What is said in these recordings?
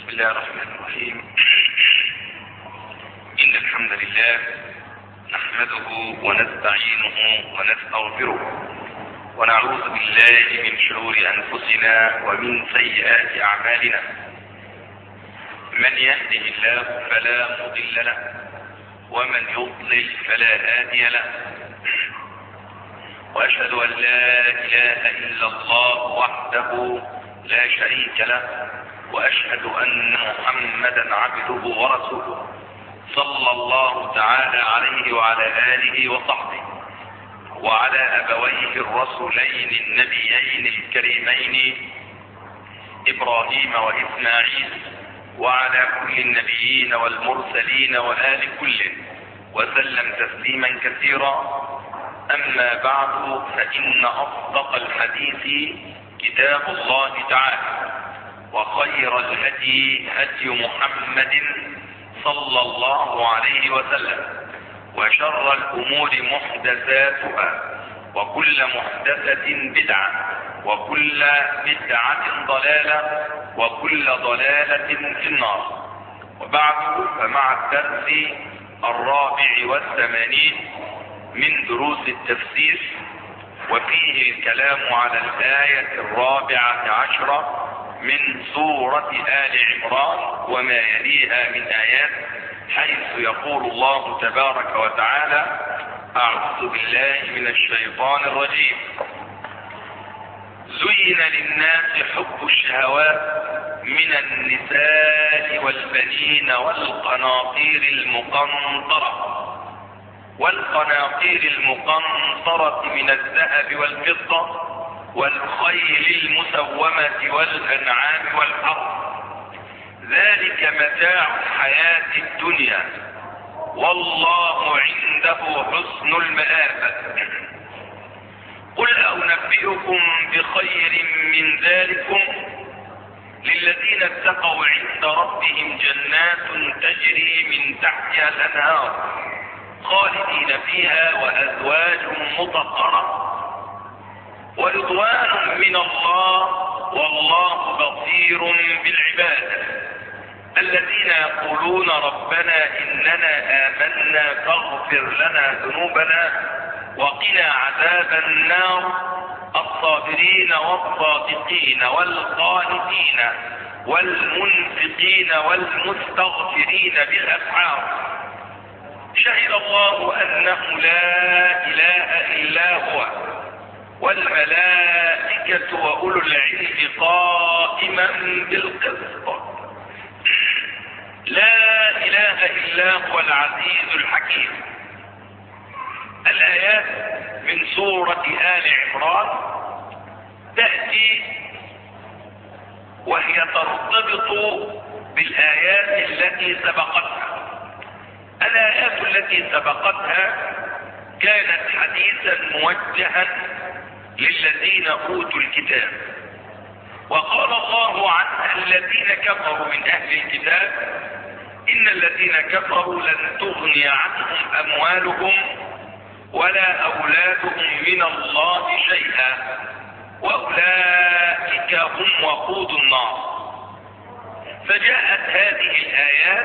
الله الرحمن الرحيم. إن الحمد لله نحمده ونستعينه ونستغفره ونعوذ بالله من شرور أنفسنا ومن سيئات أعمالنا. من يهده الله فلا مضل له ومن يضلل فلا هادي له. وأشهد أن لا إله إلا الله وحده لا شريك له، وأشهد أن محمدا عبده ورسوله صلى الله تعالى عليه وعلى آله وصحبه وعلى أبويه الرسولين النبيين الكريمين إبراهيم وإسماعيل وعلى كل النبيين والمرسلين وآل كل وسلم تسليما كثيرا. أما بعد، فإن أصدق الحديث كتاب الله تعالى، وخير الهدي هدي محمد صلى الله عليه وسلم، وشر الأمور محدثاتها، وكل محدثة بدعة، وكل بدعة ضلالة، وكل ضلالة في النار. وبعد، فمع الدرس 84 من دروس التفسير، وفيه الكلام على الآية 14 من سورة آل عمران وما يليها من آيات، حيث يقول الله تبارك وتعالى: أعوذ بالله من الشيطان الرجيم. زين للناس حب الشهوات من النساء والبنين والقناطير المقنطرة من الذهب والفضة والخيل المسومة والأنعام والحرث، ذلك متاع الحياة الدنيا، والله عنده حسن المآب. قل أنبئكم بخير من ذلكم للذين اتقوا عند ربهم جنات تجري من تحتها الأنهار خالدين فيها، وأزواج مطهرة، ورضوان من الله، والله بصير بالعباد. الذين يقولون ربنا إننا آمنا فاغفر لنا ذنوبنا وقنا عذاب النار، الصابرين والصادقين والقانتين والمنفقين والمستغفرين بالأسحار، شهد الله أنه لا إله إلا هو، والملائكة وأولو العلم قائما بالقسط، لا إله إلا هو العزيز الحكيم. الآيات من سورة آل عمران تأتي وهي ترتبط بالآيات التي سبقتها. الآيات التي سبقتها كانت حديثا موجها للذين أوتوا الكتاب، وقال الله عن الذين كفروا من أهل الكتاب: إن الذين كفروا لن تغني عنهم أموالهم ولا أولادهم من الله شيئا، وأولئك هم وقود النار. فجاءت هذه الآيات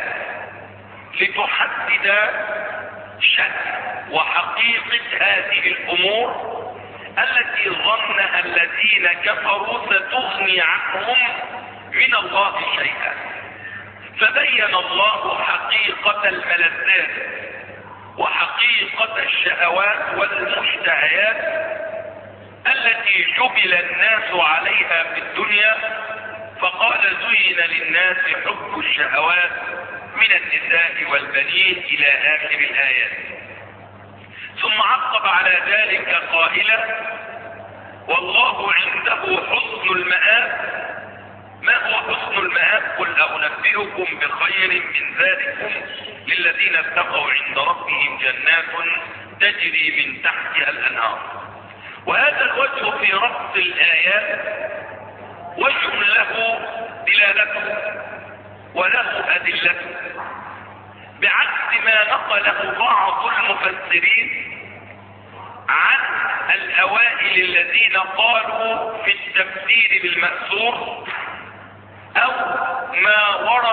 لتحدد شأن وحقيقة هذه الأمور التي ظنها الذين كفروا ستغني عنهم من الله شيئا. فبين الله حقيقة الملذات وحقيقة الشهوات والمشتهيات التي جبل الناس عليها في الدنيا، فقال: زين للناس حب الشهوات من النساء والبنين إلى آخر الآيات. ثم عقب على ذلك قائلا: والله عنده حسن المآب. ما هو حسن المآب؟ قل أنبئكم بخير من ذلكم للذين اتقوا عند ربهم جنات تجري من تحتها الأنهار. وهذا الوجه في ربط الآيات وجه له دلالته وله أدلته، بعكس ما نقله بعض المفسرين عن الأوائل الذين قالوا في التفسير بالمأثور أو ما ورد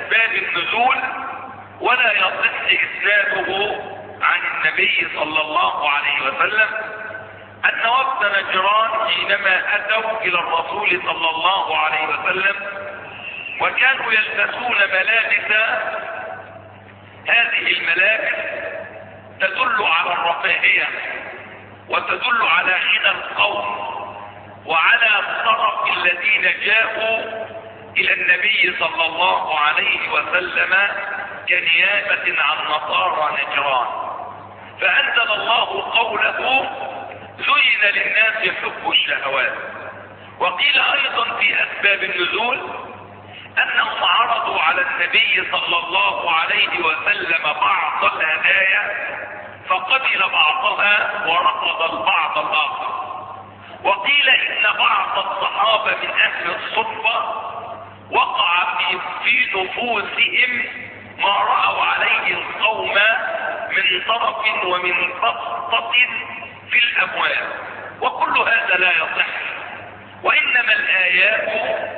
اسباب النزول، ولا يصح اسناده عن النبي صلى الله عليه وسلم ان وفد نجران حينما اتوا الى الرسول صلى الله عليه وسلم وكانوا يلبسون ملابس، هذه الملابس تدل على الرفاهية وتدل على غنى القوم وعلى الطرف الذين جاءوا الى النبي صلى الله عليه وسلم كنيابة عن نصارى نجران. فانزل الله قوله زين للناس حب الشهوات. وقيل ايضا في اسباب النزول انهم عرضوا على النبي صلى الله عليه وسلم بعض الهدايا فقبل بعضها ورفض البعض الاخر. وقيل ان بعض الصحابة من اهل الصدفة وقع في نفوسهم ما رأوا عليه القوم من طرف ومن بسطة في الاموال، وكل هذا لا يصح. وانما الايات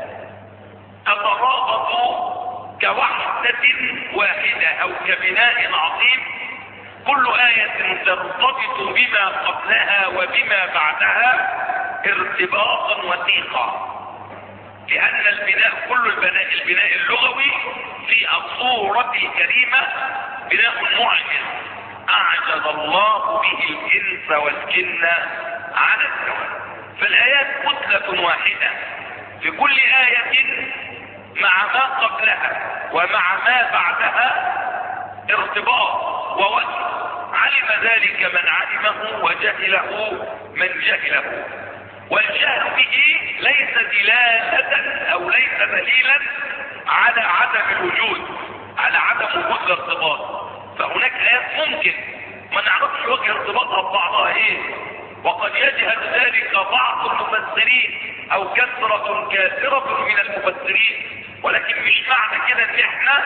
تترابط كوحدة واحدة او كبناء عظيم، كل آية ترتبط بما قبلها وبما بعدها ارتباطا وثيقا، لان البناء كل البناء اللغوي في الصورة الكريمة بناء معجز اعجز الله به الانس والجن على السواء. فالايات كتلة واحدة، في كل آية مع ما قبلها ومع ما بعدها ارتباط ووجه، علم ذلك من علمه وجهله من جهله. والجهل به ليس دلالة او ليس دليلا على عدم الوجود، على عدم وجود الارتباط. فهناك ايات ممكن ما نعرفش وجه ارتباطها ببعضها ايه، وقد يجهل ذلك بعض المفسرين او كثرة كاثرة من المفسرين، ولكن مش معنى كده ان احنا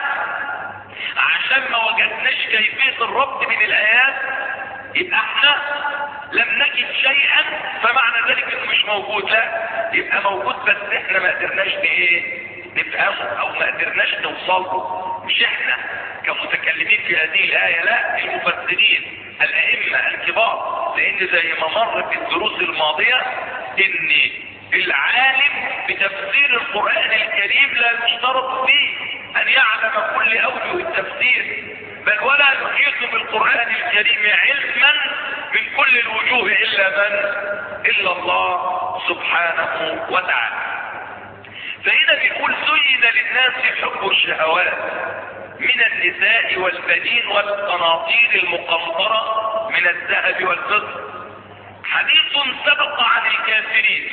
عشان ما وجدناش كيفية الربط من الايات يبقى احنا لم نجد شيئا فمعنى ذلك انه مش موجود. لا، يبقى موجود بس احنا ما قدرناش نفهمه او ما قدرناش نوصل له. مش احنا كمتكلمين في هذه الايه، لا، المفسرين الائمه الكبار. لان زي ما مر في الدروس الماضيه ان العالم بتفسير القرآن الكريم لا يشترط فيه ان يعلم كل اوجه التفسير، بل ولا يحيط بالقرآن الكريم علما من كل الوجوه الا الله سبحانه وتعالى. فهنا بيقول زين للناس حب الشهوات من النساء والبنين والقناطير المقنطرة من الذهب والفضة. حديث سبق عن الكافرين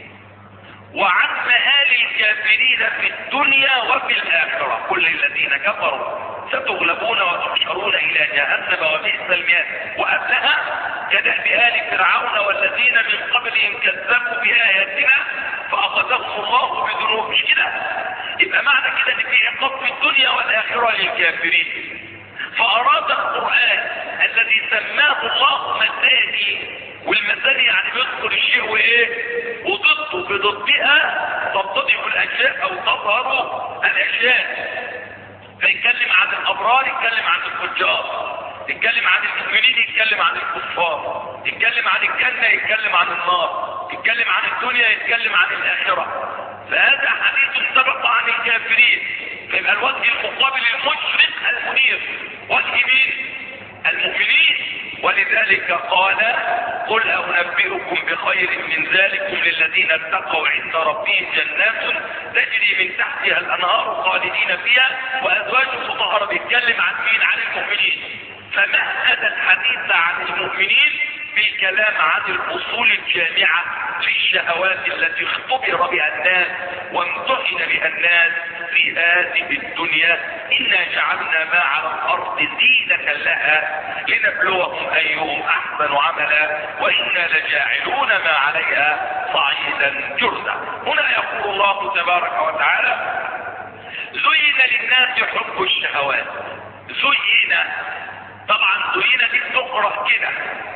وعن مآل الكافرين في الدنيا وفي الآخرة. كل الذين كفروا ستغلبون وتحشرون إلى جهنم وبئس المهاد. وقبلها كدأب آل فرعون والذين من قبلهم كذبوا بآياتنا فأخذهم الله بذنوب. مش كده؟ يبقى معنى كده ان في عقاب في الدنيا والآخرة للكافرين. فأراد القرآن الذي سماه الله مثاني، والمثاني يعني بيذكر الشيء وايه وضده، بضدها تتضح الاشياء او تظهر الاشياء. فيتكلم عن الابرار، يتكلم عن الفجار، يتكلم عن المؤمنين، يتكلم عن الكفار، يتكلم عن الجنة، يتكلم عن النار، يتكلم عن الدنيا، يتكلم عن الاخرة. فهذا حديث سبق عن الكافرين. فيبقى الوجه المقابل المشرق المنير وجه مين؟ المؤمنين. ولذلك قال قل أنبئكم بخير من ذلكم للذين اتقوا عند ربهم جنات تجري من تحتها الأنهار خالدين فيها وأزواج مطهرة. بيتكلم عن مين؟ عن المؤمنين. فمهد الحديث عن المؤمنين بالكلام عن الأصول الجامعة للشهوات التي اختبر بها الناس وامتحن بها الناس في هذه الدنيا. إنا جعلنا ما على الأرض زينة لها لنبلوهم أيهم أحسن عملا وإنا لجاعلون ما عليها صعيدا جرزا. هنا يقول الله تبارك وتعالى زين للناس حب الشهوات. زين، طبعا زين دي تقرأ كده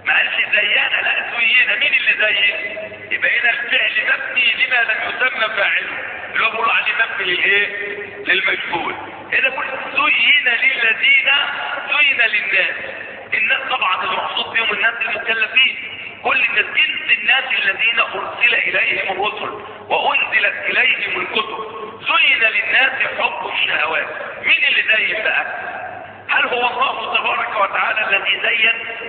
ما قالش زينا، لا زينا. مين اللي زين؟ يبقى هنا الفعل مبني لما لم يسمى فاعله، اللي هو بيقولوا عليه مبني للايه؟ للمجهول. هنا بيقول زين للذين، زين للناس. الناس طبعا المقصود بهم الناس المكلفين، كل الناس، جنس الناس الذين ارسل اليهم الرسل وانزلت اليهم الكتب. زين للناس حب الشهوات. مين اللي زين بقى؟ هل هو الله تبارك وتعالى الذي زين؟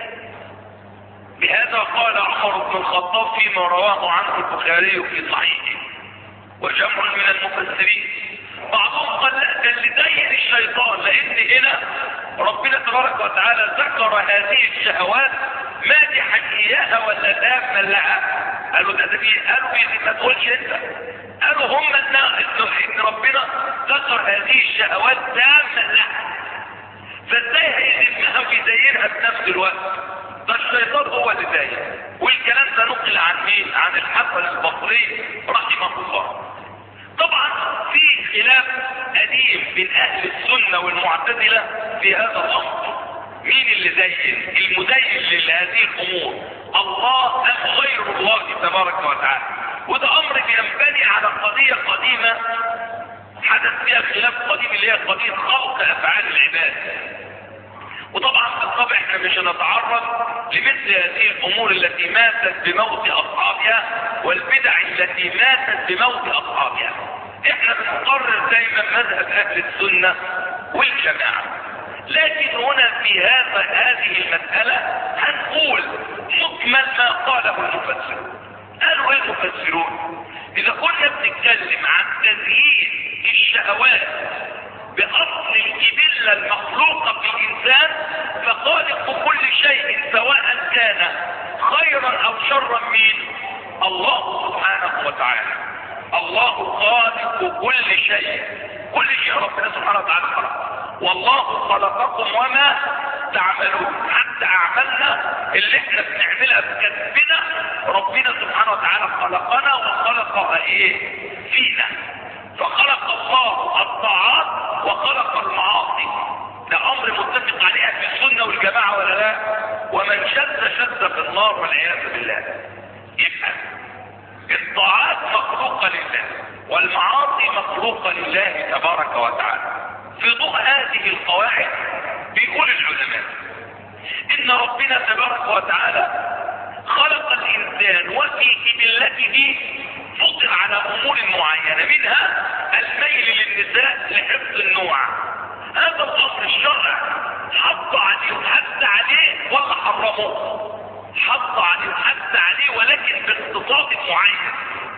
بهذا قال عمر بن الخطاب فيما رواه عنه البخاري في صحيحه وجمع من المفسرين. بعضهم قال لا، ده اللي زين الشيطان، لان هنا ربنا تبارك وتعالى ذكر هذه الشهوات مادحا اياها ولا ذاما لها. قالوا ده فيه، قالوا ما تقولش انت، قالوا هم ان ربنا ذكر هذه الشهوات ذاما لها، فازاي هيذمها ويزينها في نفس الوقت؟ ده الشيطان هو اللي زين. والكلام ده نقل عن مين؟ عن الحسن البصري رحمه الله. طبعا في خلاف قديم بين اهل السنة والمعتزلة في هذا الامر. مين اللي زين؟ المزين لهذه الامور الله ام غير الله تبارك وتعالى؟ وده امر بينبني على قضية قديمة حدث فيها خلاف قديم، اللي هي قضية خلق افعال العباد. وطبعا بالطبع احنا مش هنتعرض لمثل هذه الامور التي ماتت بموت اصحابها والبدع التي ماتت بموت اصحابها. احنا بنقرر دايما مذهب اهل السنة والجماعة، لكن هنا في هذه المسألة هنقول مكمل ما قاله المفسرون. قالوا ايه المفسرون؟ اذا كنا بنتكلم عن تزيين الشهوات باصل الجبلة المخلوقة في الانسان، فخالق كل شيء سواء كان خيرا او شرا مين؟ الله سبحانه وتعالى. الله خالق كل شيء، كل شيء ربنا سبحانه وتعالى خلق. والله خلقكم وما تعملون، حتى اعمالنا اللي احنا بنعملها بكسبنا ربنا سبحانه وتعالى خلقنا وخلقها ايه؟ فينا. فخلق الله الطاعات وخلق المعاصي. ده امر متفق عليه اهل السنه والجماعه ولا لا؟ ومن شد في النار والعياذ بالله. يبقى الطاعات مخلوقه لله والمعاصي مخلوقه لله تبارك وتعالى. في ضوء هذه القواعد بيقول العلماء ان ربنا تبارك وتعالى خلق الانسان وفي جبلته فطر على امور معينه، منها الميل للنساء لحفظ النوع. هذا الامر الشرع حط عليه وحث عليه ولا حرمه؟ حط عليه وحث عليه، ولكن باقتصاد معين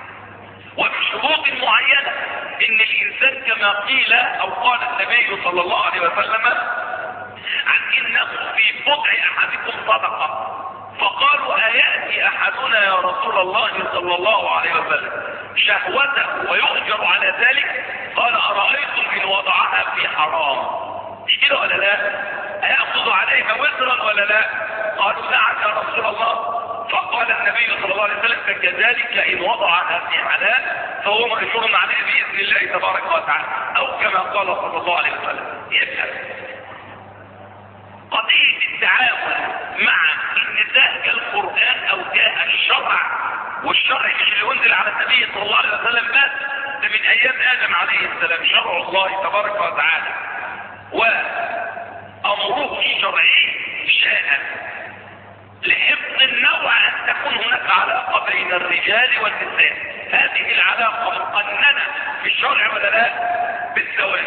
وبشروط معينه. ان الانسان كما قيل او قال النبي صلى الله عليه وسلم عن انه في بضع احدكم صدقه، فقالوا اياتي احدنا يا رسول الله صلى الله عليه وسلم شهوته ويؤجر على ذلك؟ قال ارايتم ان وضعها في حرام، مش كده ولا لا؟ اياخذ عليها وزرا ولا لا؟ قالوا نعم يا رسول الله. فقال النبي صلى الله عليه وسلم فكذلك ان وضعها في حلال فهو مأجور عليه باذن الله تبارك وتعالى، او كما قال صلى الله عليه وسلم. يبقى قضية التعامل مع النساء كالقرآن او جاء الشرع، والشرع مش اللي انزل على النبي صلى الله عليه وسلم بس، ده من ايام ادم عليه السلام شرع الله تبارك وتعالى، وامره الشرعي شاء لحفظ النوع ان تكون هناك علاقة بين الرجال والنساء. هذه العلاقة مقننة في الشرع ولا لا؟ بالزواج،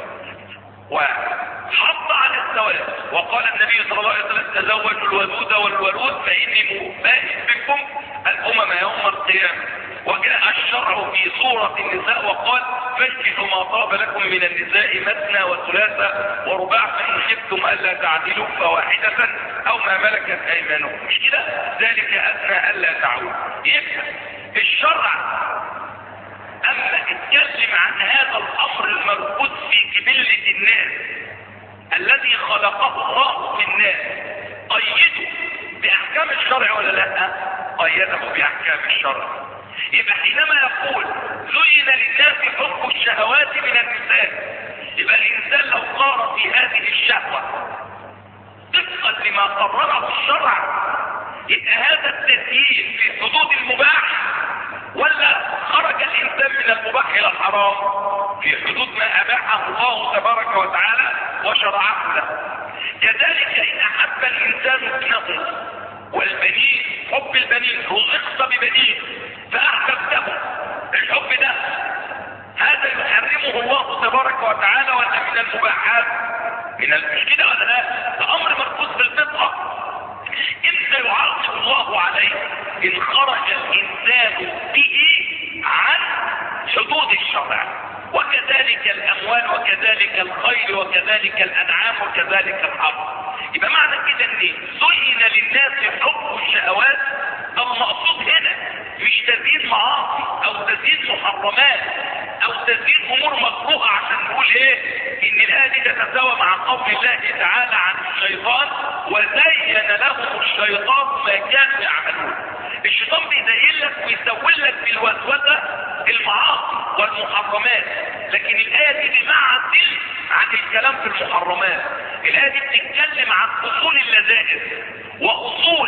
وحط على الزواج. وقال النبي صلى الله عليه وسلم تزوجوا الودود والولود فإني مباهٍ بكم الأمم يوم القيامة. وجاء الشرع في سورة النساء وقال فانكحوا ما طاب لكم من النساء مثنى وثلاثة ورباع فإن خفتم ألا تعدلوا فواحدة أو ما ملكت أيمانكم، مش كده؟ ذلك أدنى ألا تعودوا. يبقى الشرع أما اتكلم عن هذا الأمر المربوط في جبلة الناس الذي خلقه الله في الناس، قيده بأحكام الشرع ولا لا؟ قيده بأحكام الشرع. يبقى حينما يقول زين للناس حب الشهوات من النساء، يبقى الإنسان لو قار في هذه الشهوة طبقا لما قرره الشرع يبقى هذا التزيين في حدود المباح ولا خرج الانسان من المباح الى الحرام؟ في حدود ما اباحه الله تبارك وتعالى وشرعه له. كذلك ان احب الانسان ابنه والبنين، حب البنين، رزقت ببنين فاحببته، الحب ده هذا يحرمه الله تبارك وتعالى ولا من المباحات؟ من مش كده ولا لا؟ ده امر مركوز بالفطره. امتى يعاقب الله عليه؟ ان خرج الانسان به عن حدود الشرع. وكذلك الاموال وكذلك الخيل وكذلك الانعام وكذلك الحرث. يبقى معنى كده ان زين للناس حب الشهوات. المقصود هنا مش تزيين معاصي او تزيين محرمات او تزيين امور مكروهه عشان نقول ايه ان الايه دي تتساوى مع قول الله تعالى عن الشيطان وزين لهم الشيطان ما كانوا يعملون. الشيطان بيزين لك ويسول لك بالوسوسه المعاصي والمحرمات، لكن الايه دي بمعزل عن الكلام في المحرمات. الايه دي بتتكلم عن اصول اللذائذ واصول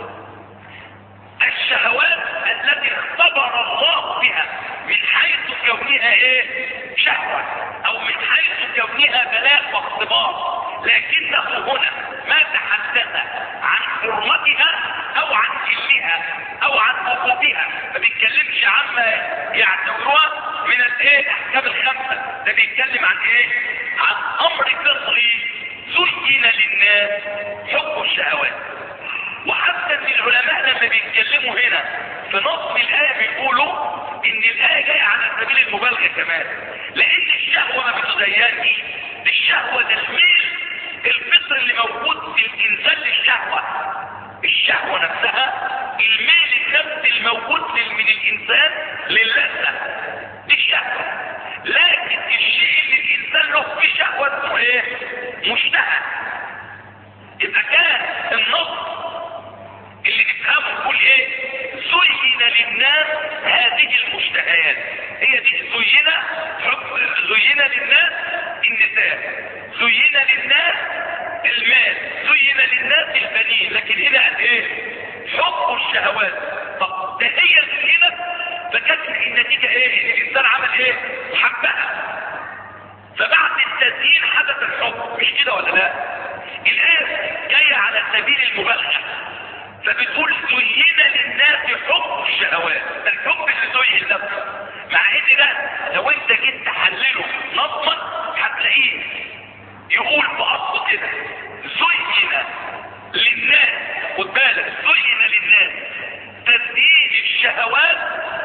الشهوات التي اختبر الله بها من حيث كونها ايه؟ شهوة، او من حيث كونها بلاء واختبار. لكنه هنا ما تحدث عن حرمتها او عن حلها او عن وقوفها، ما بيتكلمش عما يعتبروها من الايه؟ الاحكام الخمسة. ده بيتكلم عن ايه؟ عن امر فطري زين للناس حب الشهوات. وحتى ان العلماء لما بيتكلموا هنا في نص الايه بيقولوا ان الايه جايه على سبيل المبالغه كمان، لان الشهوه ما بتزينش. الشهوه ده الميل الفطري اللي موجود في الانسان للشهوه. الشهوه نفسها الميل النفسي الموجود من الانسان للذه دي الشهوه. لكن الشيء اللي الانسان له فيه شهوه اسمه ايه؟ مشتهى. يبقى كان النص اللي نفهمه يقول ايه؟ زين للناس هذه المشتهيات. هي دي زين للناس النساء، زين للناس المال، زين للناس البنين. لكن هنا قال ايه؟ حب الشهوات. طب ده هي زينت، فكانت النتيجه ايه؟ الانسان عمل ايه؟ حبها. فبعد التزيين حدث الحب، مش كده ولا لا؟ الايه جايه على سبيل المبالغه، فبتقول زين للناس حب الشهوات. ده الحب اللي زين نفسه. مع ان ده لو انت جيت تحلله نظما هتلاقيه يقول باصله كده زين للناس. خد بالك، زين للناس تزيين الشهوات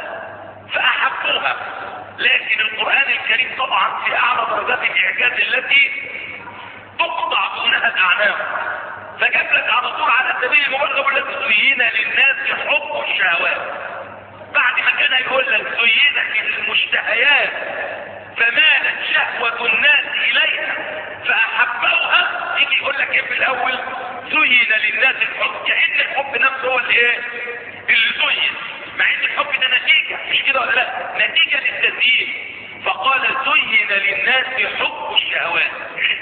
فاحبوها. لكن القران الكريم طبعا في اعلى درجات الاعجاز التي تقطع دونها الاعناق، فجاب لك على طول على سبيل المبالغه يقول لك زين للناس حب الشهوات. بعد ما كان يقول لك زينت المشتهيات فمالت شهوه الناس اليها فاحبوها، يجي يقول لك ايه في الاول؟ زين للناس الحب. كأن الحب نفسه هو اللي ايه؟ اللي زين، مع ان الحب ده نتيجه، مش كده ولا لا؟ نتيجه للتزيين. فقال زين للناس حب الشهوات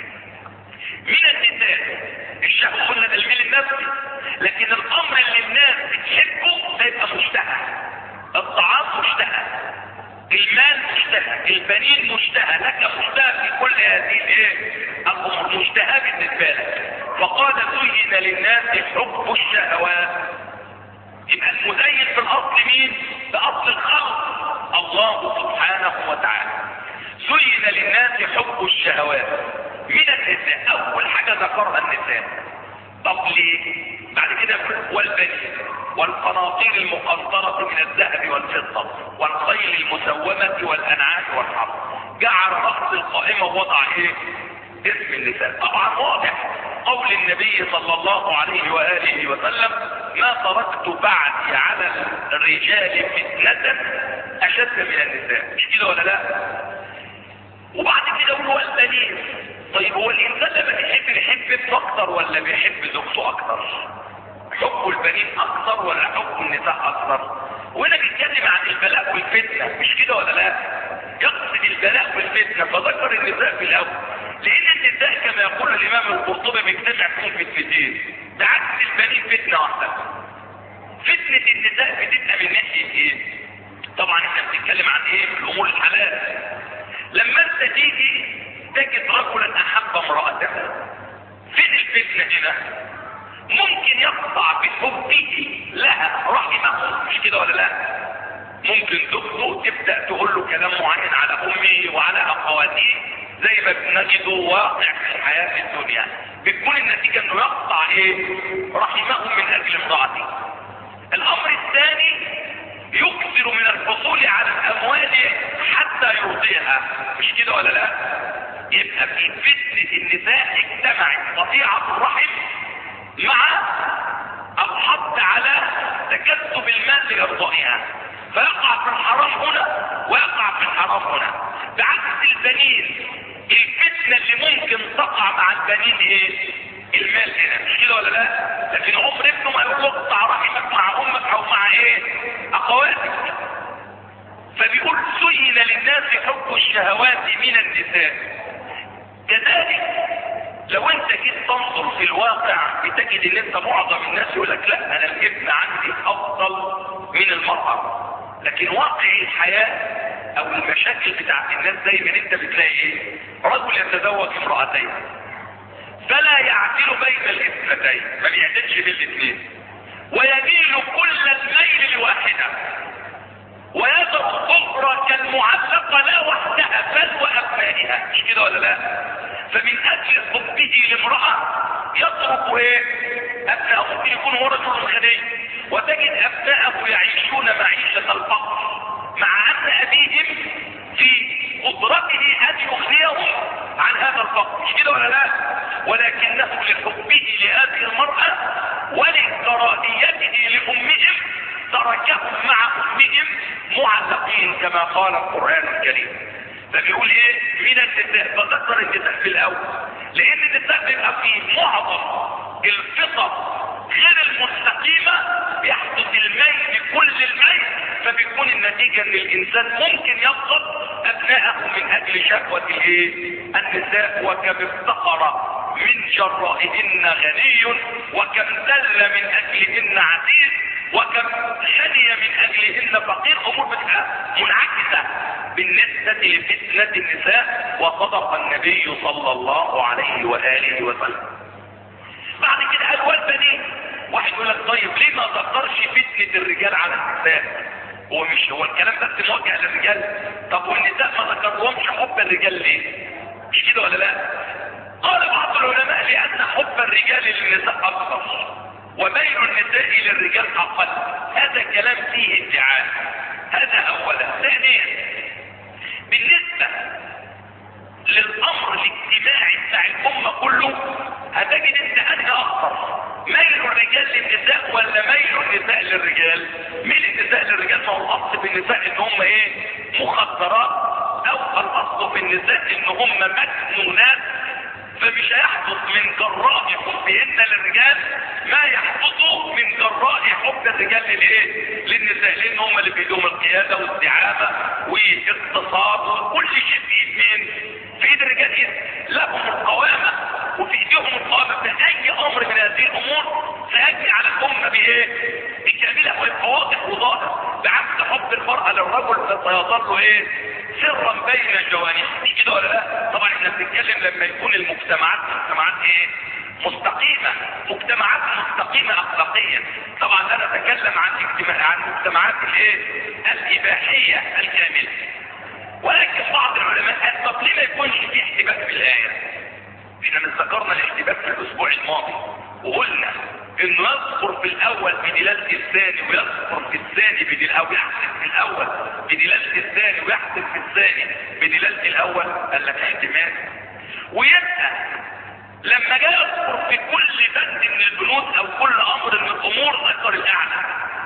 من النساء. الشهوة قلنا ده الميل النفسي، لكن الامر اللي الناس بتحبه ده يبقى مشتهى. الطعام مشتهى، المال مشتهى، البنين مشتهى، لك مشتهى في كل هذه الايه؟ الامور مشتهى بالنسبه لك. فقال زين للناس حب الشهوات. يبقى المزين في الاصل مين؟ في اصل الخلق الله سبحانه وتعالى. زين للناس حب الشهوات من النساء. اول حاجه ذكرها النساء. طب ليه؟ بعد كده والبنين والقناطير المقنطرة من الذهب والفضة والخيل المسومة والانعام والحرث. جعل رأس القائمة ووضع ايه؟ اسم النساء. طبعا واضح قول النبي صلى الله عليه وآله وسلم ما تركت بعدي على الرجال فتنة اشد من النساء. مش كده ولا لا؟ وبعد كده يقول والبنين. طيب هو الانسان لما بيحب ابنه اكتر ولا بيحب زوجته اكتر؟ حب البنين اكتر ولا حب النساء اكتر؟ وهنا بيتكلم عن البلاء والفتنه، مش كده ولا لا؟ يقصد البلاء والفتنه فذكر النساء في الاول، لان النساء كما يقول الامام القرطبي بيجتمع فيهم فتنتين، بعكس البنين فتنه واحده. فتنة النساء بتبقى من ناحية ايه؟ طبعا احنا بنتكلم عن ايه؟ الامور الحلال. لما انت تيجي تجد رجلا احب امرأته، فين الفتنة هنا؟ ممكن يقطع بحبه لها رحمه، مش كده ولا لا؟ ممكن تخطو تبدأ تقول له كلام معين على امه وعلى اخواتيه زي ما بنجده واقع في الحياة الدنيا، بتكون النتيجة انه يقطع ايه؟ رحمه من اجل امرأته. الامر الثاني يكثر من الحصول على الاموال حتى يرضيها، مش كده ولا لا؟ يبقى في فتنة النساء اجتمعت قطيعة الرحم مع الحض على تكسب المال لارضائها، فيقع في الحرام هنا ويقع في الحرام هنا. بعكس البنين، الفتنة اللي ممكن تقع مع البنين ايه؟ المال هنا، مش كده ولا لا؟ لكن عمر ابنه ما يقول له اقطع رحمك مع امك او مع ايه؟ اخواتك. فبيقول زين للناس حب الشهوات من النساء. كذلك لو انت جيت تنظر في الواقع بتجد ان انت معظم الناس يقول لك لا انا الابن عندي افضل من المرأة. لكن واقع الحياة او المشاكل بتاعت الناس دايما انت بتلاقي ايه؟ رجل يتزوج امرأتين فلا يعدل بين الاثنتين، ما بيعدلش بين الاثنين، ويميل كل الميل لواحدة ويذر الاخرى كالمعلقة لا وحدها بل وابنائها، مش كده ولا لا؟ فمن اجل حبه لامرأة يترك ايه؟ ابنائه. ممكن يكون هو رجل غني وتجد ابنائه يعيشون معيشة الفقر مع ان ابيهم في قدرته ان يغنيهم عن هذا الفقر، مش كده ولا لا؟ ولكنه لحبه لهذه المرأة ولكراهيته لامهم تركهم مع امهم معلقين كما قال القرآن الكريم. فبيقول ايه؟ من النساء، فذكر النساء في الاول لان النساء بيبقى في معظم الفطر غير المستقيمة يحدث الميل كل الميل، فبيكون النتيجة ان الانسان ممكن يفقد ابنائه من اجل شهوة الايه؟ النساء. وكم افتقر من جرائهن غني وكم ذل من اجلهن عزيز وكم غني من اجلهن فقير. امور بتبقى منعكسة بالنسبة لفتنة النساء، وصدق النبي صلى الله عليه وآله وسلم. بعد كده قال والبنين. واحد يقول لك طيب ليه ما ذكرش فتنة الرجال على النساء؟ هو الكلام بس موجه للرجال؟ طب والنساء ما ذكرهمش حب الرجال ليه؟ مش كده ولا لا؟ قال بعض العلماء لأن حب الرجال للنساء أكثر وميل النساء للرجال أقل. هذا كلام فيه ادعاء، هذا أولا. ثانيا بالنسبة للأمر الاجتماعي بتاع الأمة كله هتجد انت انهي أكثر؟ ميل الرجال للنساء ولا ميل النساء للرجال؟ ميل النساء للرجال. ما هو الأصل في النساء ان هم ايه؟ مخدرات، او الأصل في النساء ان هم مجنونات، فمش هيحدث من جراء حبهن للرجال ما يحدث من جراء حب الرجال للايه؟ للنساء، لان هم اللي بيدوم القياده والزعامه واقتصاد وكل شيء في ايدين في ايد الرجال. لهم القوامه وفي ايديهم القوامه باي امر من هذه الامور سيجري على الامه بايه؟ بكاملها ويبقى واضح وظاهر. بعكس حب المراه للرجل فسيظل ايه؟ سرا بين جوانحه، مش كده ولا لا؟ طبعا احنا بنتكلم لما يكون المجتمعات ايه؟ مستقيمة، مجتمعات مستقيمة اخلاقيا. طبعا لا نتكلم عن مجتمعات الايه؟ الاباحية الكاملة. ولكن بعض العلماء قال طب ليه ما يكونش في احتباك في الآية؟ احنا من ذكرنا الاحتباك في الاسبوع الماضي وقلنا انه يذكر في الاول بدلالة الثاني ويذكر في الثاني بدلالة، يحسب في الاول بدلالة الثاني ويحسب في الثاني بدلالة الاول. قال لك احتمال. ويبقى لما جاء يذكر في كل بند من البنود او كل امر من الامور ذكر الاعلى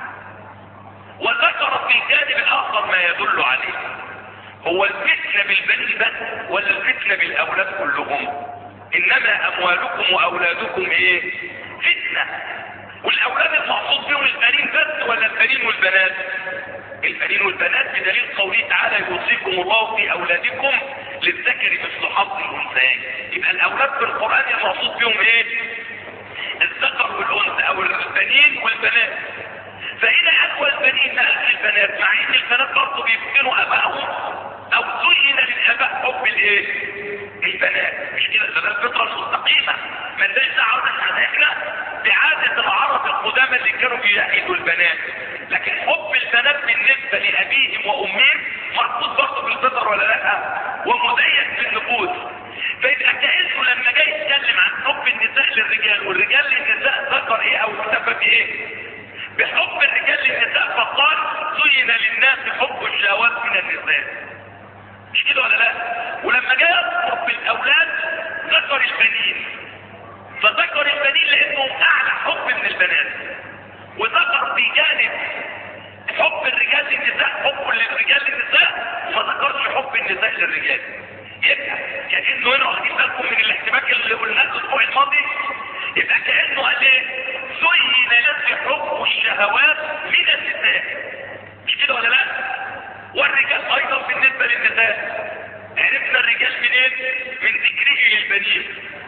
وذكر في الجانب الاخر ما يدل عليه. هو الفتنة بالبنين بس ولا الفتنة بالاولاد كلهم؟ انما اموالكم واولادكم ايه؟ فتنة. والاولاد المقصود بهم البنين بس ولا البنين والبنات؟ البنين والبنات بدليل قوله تعالى يوصيكم الله في اولادكم للذكر مثل حظ الانثيين. يبقى الاولاد في القرآن المقصود بهم ايه؟ الذكر والانثى او البنين والبنات. فإذا أقوى البنين البنات، مع ان البنات برضه بيفتنوا ابائهم، او زين للاباء حب الايه؟ البنات. مش كده؟ ده الفطره المستقيمه، ما لناش دعوه احنا بعاده العرب القدامى اللي كانوا بيعيدوا البنات، لكن حب البنات بالنسبه لابيهم وامهم مربوط برضه بالفطر ولا لا؟ ومزين في النفوس. فيبقى كأنه لما جاي يتكلم عن حب النساء للرجال والرجال للنساء ذكر ايه او اكتفى بايه؟ بحب الرجال للنساء، فقال زين للناس حب الشهوات من النساء. مش كده ولا لا؟ ولما جاء يذكر بالاولاد ذكر البنين، فذكر البنين لانهم اعلى حب من البنات، وذكر في جانب حب الرجال للنساء حب للرجال للنساء، ما ذكرش حب النساء للرجال. يبقى كأنه هنا واخدين بالكم من الاحتباك اللي قلناه الاسبوع الماضي، يبقى كأنه قال ايه؟ زين للناس حب الشهوات من النساء. مش كده ولا لا؟ والرجال ايضا بالنسبة للنساء عرفنا الرجال منين؟ من ذكره للبنين،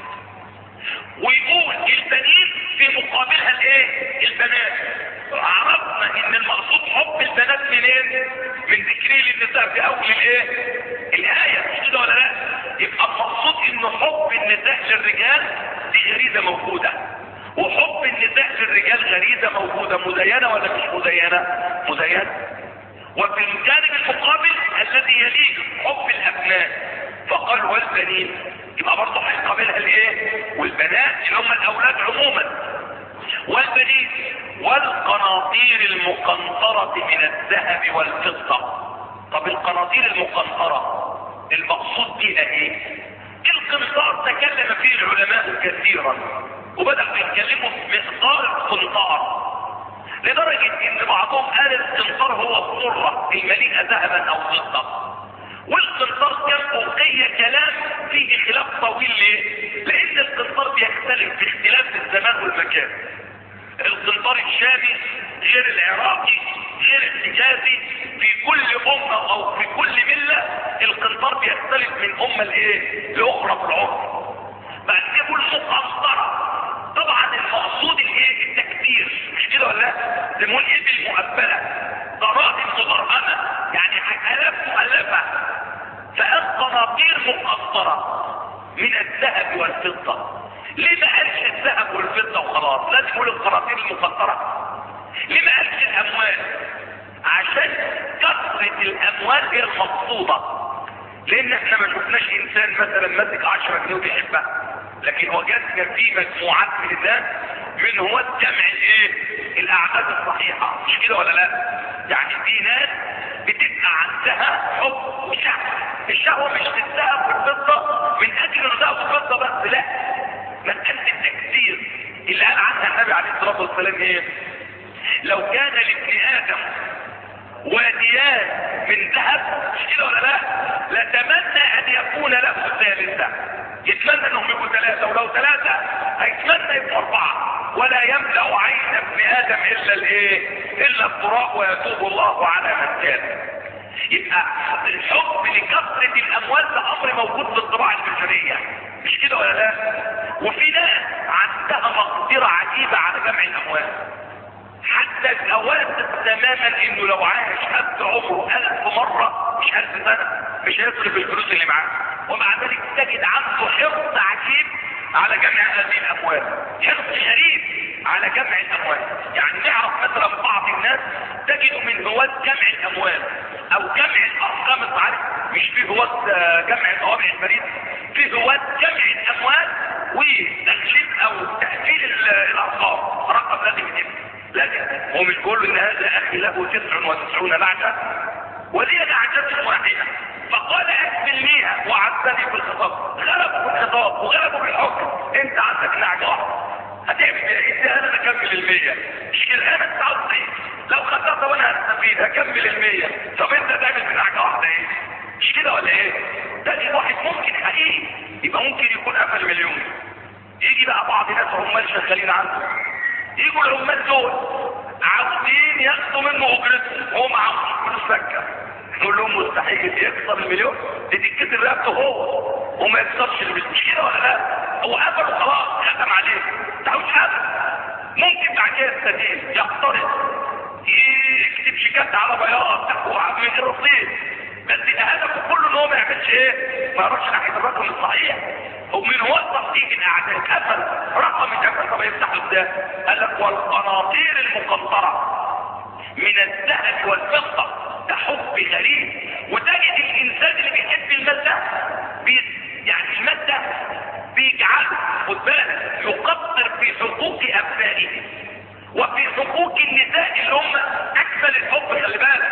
ويقول البنين في مقابلها الايه؟ البنات. عرفنا ان المقصود حب البنات منين؟ من ذكره للنساء في اول الايه؟ الايه. مش كده ولا لا؟ يبقى المقصود ان حب النساء للرجال دي غريزه موجوده، وحب النساء للرجال غريزه موجوده، مزينه ولا مش مزينه؟ مزينه. وفي الجانب المقابل الذي يليه حب الابناء، فقال والبنين، يبقى برضه هيقابلها الايه؟ والبنات اللي هم الاولاد عموما. والبنين والقناطير المقنطرة من الذهب والفضة. طب القناطير المقنطرة المقصود بها ايه؟ القنطار تكلم فيه العلماء كثيرا، وبدأوا يتكلموا في مقدار القنطار، لدرجة ان بعضهم قال القنطار هو الصرة المليئة ذهبا او فضة. والقنطار كان بقية كلام فيه خلاف طويل. ليه؟ لان القنطار بيختلف باختلاف الزمان والمكان. القنطار الشامي غير العراقي غير الحجازي، في كل امة او في كل ملة القنطار بيختلف من امة لايه؟ لاخرى في العمر. بعد كده يقول مقنطرة، طبعا المقصود الايه؟ التكبير. مش كده ولا لا؟ زي ما نقول ابل مؤبلة، ضرائب مضرمة، يعني الاف مؤلفة. فالقناطير مقنطرة من الذهب والفضة. ليه ما قالش الذهب والفضة وخلاص؟ لازم يقول القناطير المقنطرة. ليه ما قالش الاموال؟ عشان كثرة الاموال هي المقصودة. لان احنا ما شفناش انسان مثلا ماسك 10 جنيه وبيحبها، لكن وجدنا في مجموعات من الناس من هو جمع الايه؟ الاعداد الصحيحة. مش كده ولا لا؟ يعني في ناس بتبقى عندها حب وشهوة. الشهوة مش في الذهب والفضة من اجل الذهب والفضة بس، لا، مسألة التكثير اللي قال عنها النبي عليه الصلاة والسلام ايه؟ لو كان لابن ادم واديان من ذهب، مش كده ولا لا؟ لتمنى ان يكون له ثالثة. يتمنى انهم يبقوا ثلاثة، ولو ثلاثة هيتمنى يبقوا 4. ولا يملأ عين ابن ادم الا الايه؟ الا التراب، ويتوب الله على من كان. يبقى الحب لكثرة الاموال ده امر موجود في الطباع البشرية. مش كده ولا لا؟ وفي ناس عندها مقدرة عجيبة على جمع الاموال، حتى الاواسط تماما انه لو عاش قد عمره 1000 مرة مش 1000 سنة مش هيصرف الفلوس اللي معاه، ومع ذلك تجد عنده حرص عجيب على جمع هذه الاموال، حرص شديد على جمع الاموال. يعني نعرف مثلا بعض الناس تجد من هواة جمع الاموال او جمع الارقام الصحيحة. مش في هواة جمع طوابع البريد، في هواة جمع الاموال وتغليب او تأثير الارقام. رقم لازم يتم، لكن هو مش بيقول ان هذا اخي له 99 لعجة ولي لعجة واحدة، فقال اكملنيها وعدتني في الخطاب. غلبوا في الخطاب وغلبوا بالحكم. انت عندك نعجة واحدة، هتعمل ايه؟ انا اكمل 100. مش كده؟ انا 99 لو خسرت وانا هستفيد هكمل 100. طب انت تعمل بنعجة واحدة ايه؟ مش كده ولا ايه؟ تاني واحد ممكن حقيقي يبقى ممكن يكون قفل 1,000,000. يجي بقى بعض ناس عمال شغالين عنده، يجوا العمال دول عاوزين ياخدوا منه اجرتهم وهو معاهم فلوس سكه، نقول لهم مستحيل يكسر 1,000,000، دي تتكسر رقبته هو وما يكسرش مش كده ولا لا؟ هو قفل وخلاص ختم عليه. تعوش حاجه ممكن بعد كده يستدين يقترض بيكتب شيكات على بياض من غير رصيد، بس هدفه كله ان هو ما يعملش ايه؟ ما يروحش ناحيه الرقم الصحيح. ومن هو تصديق الاعداد قفل رقم الدفع. طب يفتح ازاي؟ قال لك والقناطير المقنطره من الذهب والفضه، ده حب غريب. وتجد الانسان اللي بيحب الماده يعني الماده بيجعله خد بالك يقدر في حقوق ابنائه وفي حقوق النساء اللي هم اكمل الحب، خلي بالك،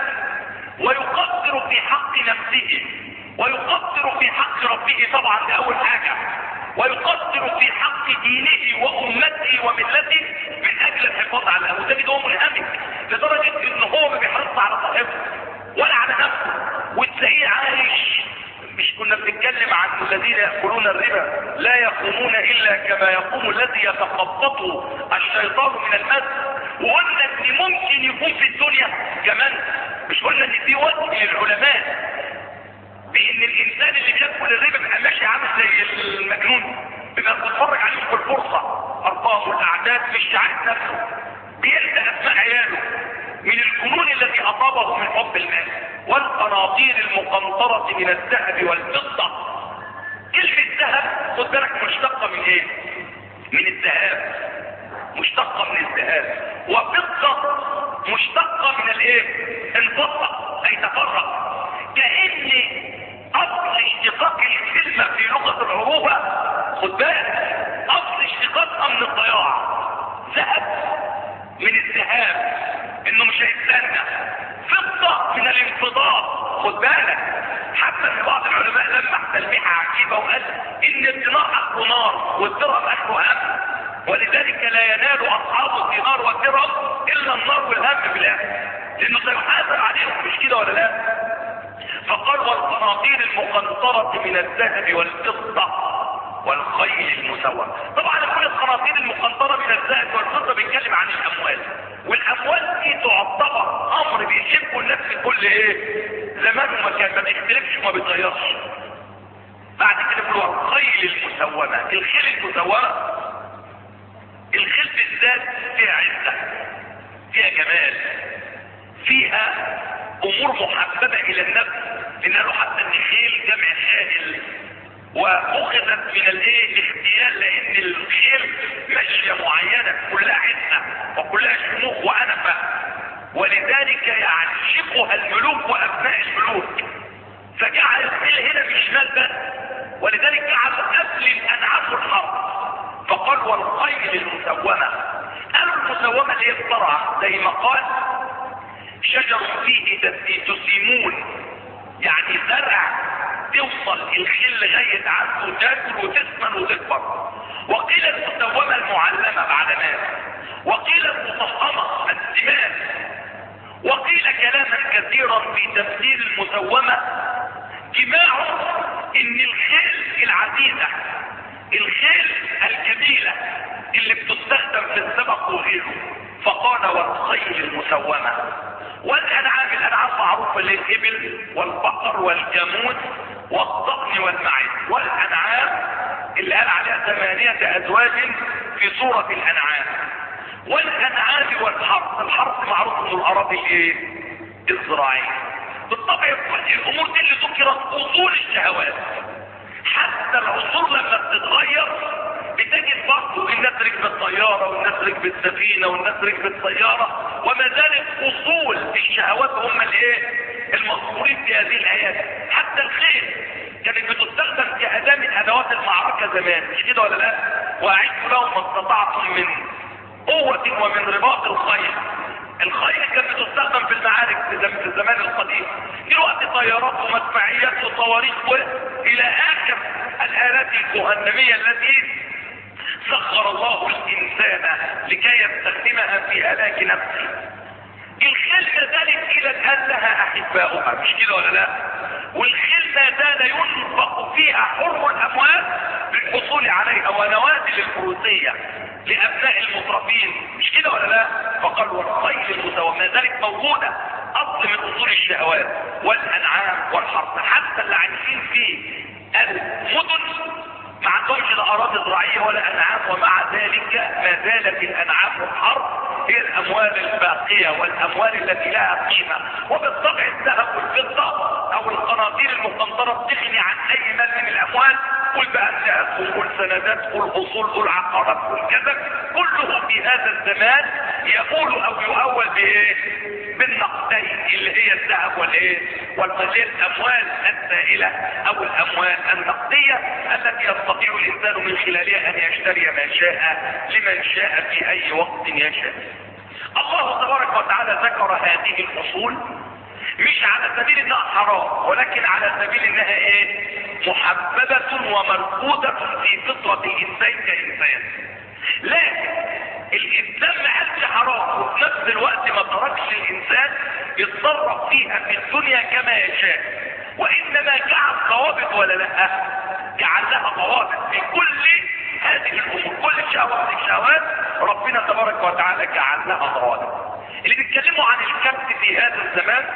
ويقدر في حق نفسه ويقدر في حق ربه طبعا ده اول حاجه، ويقدر في حق دينه وامته وملته من اجل الحفاظ على الامن. وتجد هو منهمك لدرجه ان هو ما بيحرصش على صاحبه ولا على نفسه، وتلاقيه عايش. مش كنا بنتكلم عن الذين يأكلون الربا لا يقومون الا كما يقوم الذي يتخبطه الشيطان من المس، وقلنا ان ممكن يكون في الدنيا كمان، مش قلنا ان في وقت للعلماء بان الانسان اللي بياكل الربا بيبقى ماشي عامل زي المجنون، بيبقى بيتفرج عليهم في الفرصه ارقام والاعداد مش عارف نفسه، بينسى اسماء عياله من الجنون الذي اصابه من حب المال. والقناطير المقنطره من الذهب والفضه، كلمه ذهب خد بالك مشتقه من ايه؟ من الذهب، مشتقه من الذهب، وفضه مشتقه من الايه؟ الفضه، اي تفرق. كأن اصل اشتقاق الكلمة في لغة العروبة خد بالك اصل اشتقاقها من الضياع، ذهب من الذهاب انه مش هيستنى، فضة من الانفضاض خد بالك. حتى ان بعض العلماء لمح تلميحة عجيبة وقال ان الدينار اخره نار والدرهم اخره هم، ولذلك لا ينال اصحاب الدينار والدرهم الا النار والهم بالاخر، لانه سيحاسب عليهم، مش كده ولا لا؟ فقال والقناطير المقنطرة من الذهب والفضة والخيل المسومة. طبعا كل القناطير المقنطرة من الذهب والفضة بيتكلم عن الاموال، والاموال دي تعتبر امر بيحبه الناس في كل ايه؟ زمان ومكان، ما بيختلفش وما بيتغيرش. بعد كده يقول والخيل المسومة. الخيل المسومة، الخيل بالذات فيها عزة، فيها جمال، فيها امور محببة الى النفس، لان له حتى ان الخيل جمع خائل، واخذت من الايه؟ الاختيال، لان الخيل ماشية معينة كلها عزة وكلها شموخ وانفة، ولذلك يعشقها الملوك وابناء الملوك، فجعل الخيل هنا مش مال بس، ولذلك جعل قبل الانعام الحرب، فقال والخيل المسومة. قالوا المسومة اللي هي الضرعة، زي ما قال شجر فيه تسيمون، يعني زرع توصل الخيل لغاية عنده وتاكل وتسمن وتكبر. وقيل المسومة المعلمة بعد مات، وقيل المفخمة السمان، وقيل كلاما كثيرا في تفسير المسومة، جماع ان الخيل العزيزة، الخيل الجميلة اللي بتستخدم في السبق وغيره. فقال والخيل المسومة. والانعام، الانعام معروفة للابل والبقر والجاموس والضأن والمعز. والانعام اللي قال عليها 8 ازواج في سورة الانعام. والانعام والحرث، الحرث معروف من الاراضي الايه؟ الزراعية. بالطبع الامور دي اللي ذكرت اصول الشهوات، حتى العصور لما بتتغير بتجد برضه الناس ركبت الطيارة والناس ركبت السفينة والناس ركبت السيارة، وما زالت اصول الشهوات هم الايه؟ المذكورين في هذه الايات. حتى الخيل كانت بتستخدم كأداة من ادوات المعركة زمان، مش كده ولا لا؟ واعدوا لهم ما استطعتم من قوة ومن رباط الخيل. الخيل كانت بتستخدم في المعارك في الزمان القديم، دلوقتي طيارات ومدفعيات وصواريخ الى اخر الالات الجهنمية التي سخر الله الانسان لكي يستخدمها في هلاك نفسه. الخيل ما زالت الى الان لها احباؤها، مش كده ولا لا؟ والخيل ما زال ينفق فيها حر الاموال للحصول عليها، ونوازل الفروسية لابناء المترفين، مش كده ولا لا؟ فقال والخيل المسومة ما زالت موجودة، اصل من اصول الشهوات. والانعام والحرث، حتى اللي عايشين في المدن ما عندهمش لا اراضي زراعيه ولا انعام، ومع ذلك ما زالت الانعام والحرث هي الاموال الباقيه والاموال التي لها قيمه. وبالطبع الذهب والفضه او القناطير المقنطره بتغني عن اي مال من الاموال. قل بقى الذهب قل سندات قل اصول قل عقارات قل كذا، كله في هذا الزمان يقول او يؤول بايه؟ بالنقدين اللي هي الذهب والايه؟ والمال، الاموال السائله او الاموال النقديه التي يستطيع الانسان من خلالها ان يشتري ما شاء لمن شاء في اي وقت يشاء. الله تبارك وتعالى ذكر هذه الاصول مش على سبيل انها حرام، ولكن على سبيل انها ايه؟ محببة ومرفوضة في فطرة الانسان كانسان. لكن الاسلام ما قالش حرام، وفي نفس الوقت ما تركش الانسان يتصرف فيها في الدنيا كما يشاء، وانما جعل ضوابط ولا لا؟ جعل لها ضوابط في كل هذه الامور، كل شهوة من الشهوات ربنا تبارك وتعالى جعل لها ضوابط. اللي بيتكلموا عن الكبت في هذا الزمان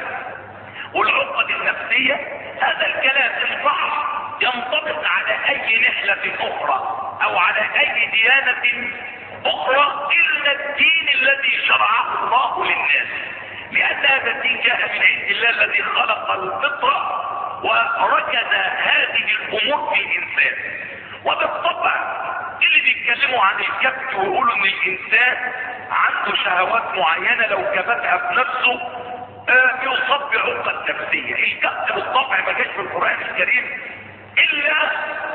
والعقد النفسية، هذا الكلام الصح ينطبق على اي نحلة اخرى او على اي ديانة اخرى الا الدين الذي شرعه الله للناس، لان هذا الدين جاء من عند الله الذي خلق الفطرة وركز هذه الامور في الانسان. وبالطبع اللي بيتكلموا عن الكبت ويقولوا ان الانسان عنده شهوات معينة لو كبتها بنفسه يصاب بعقد نفسية. الكبت بالطبع ما جاش في القرآن الكريم الا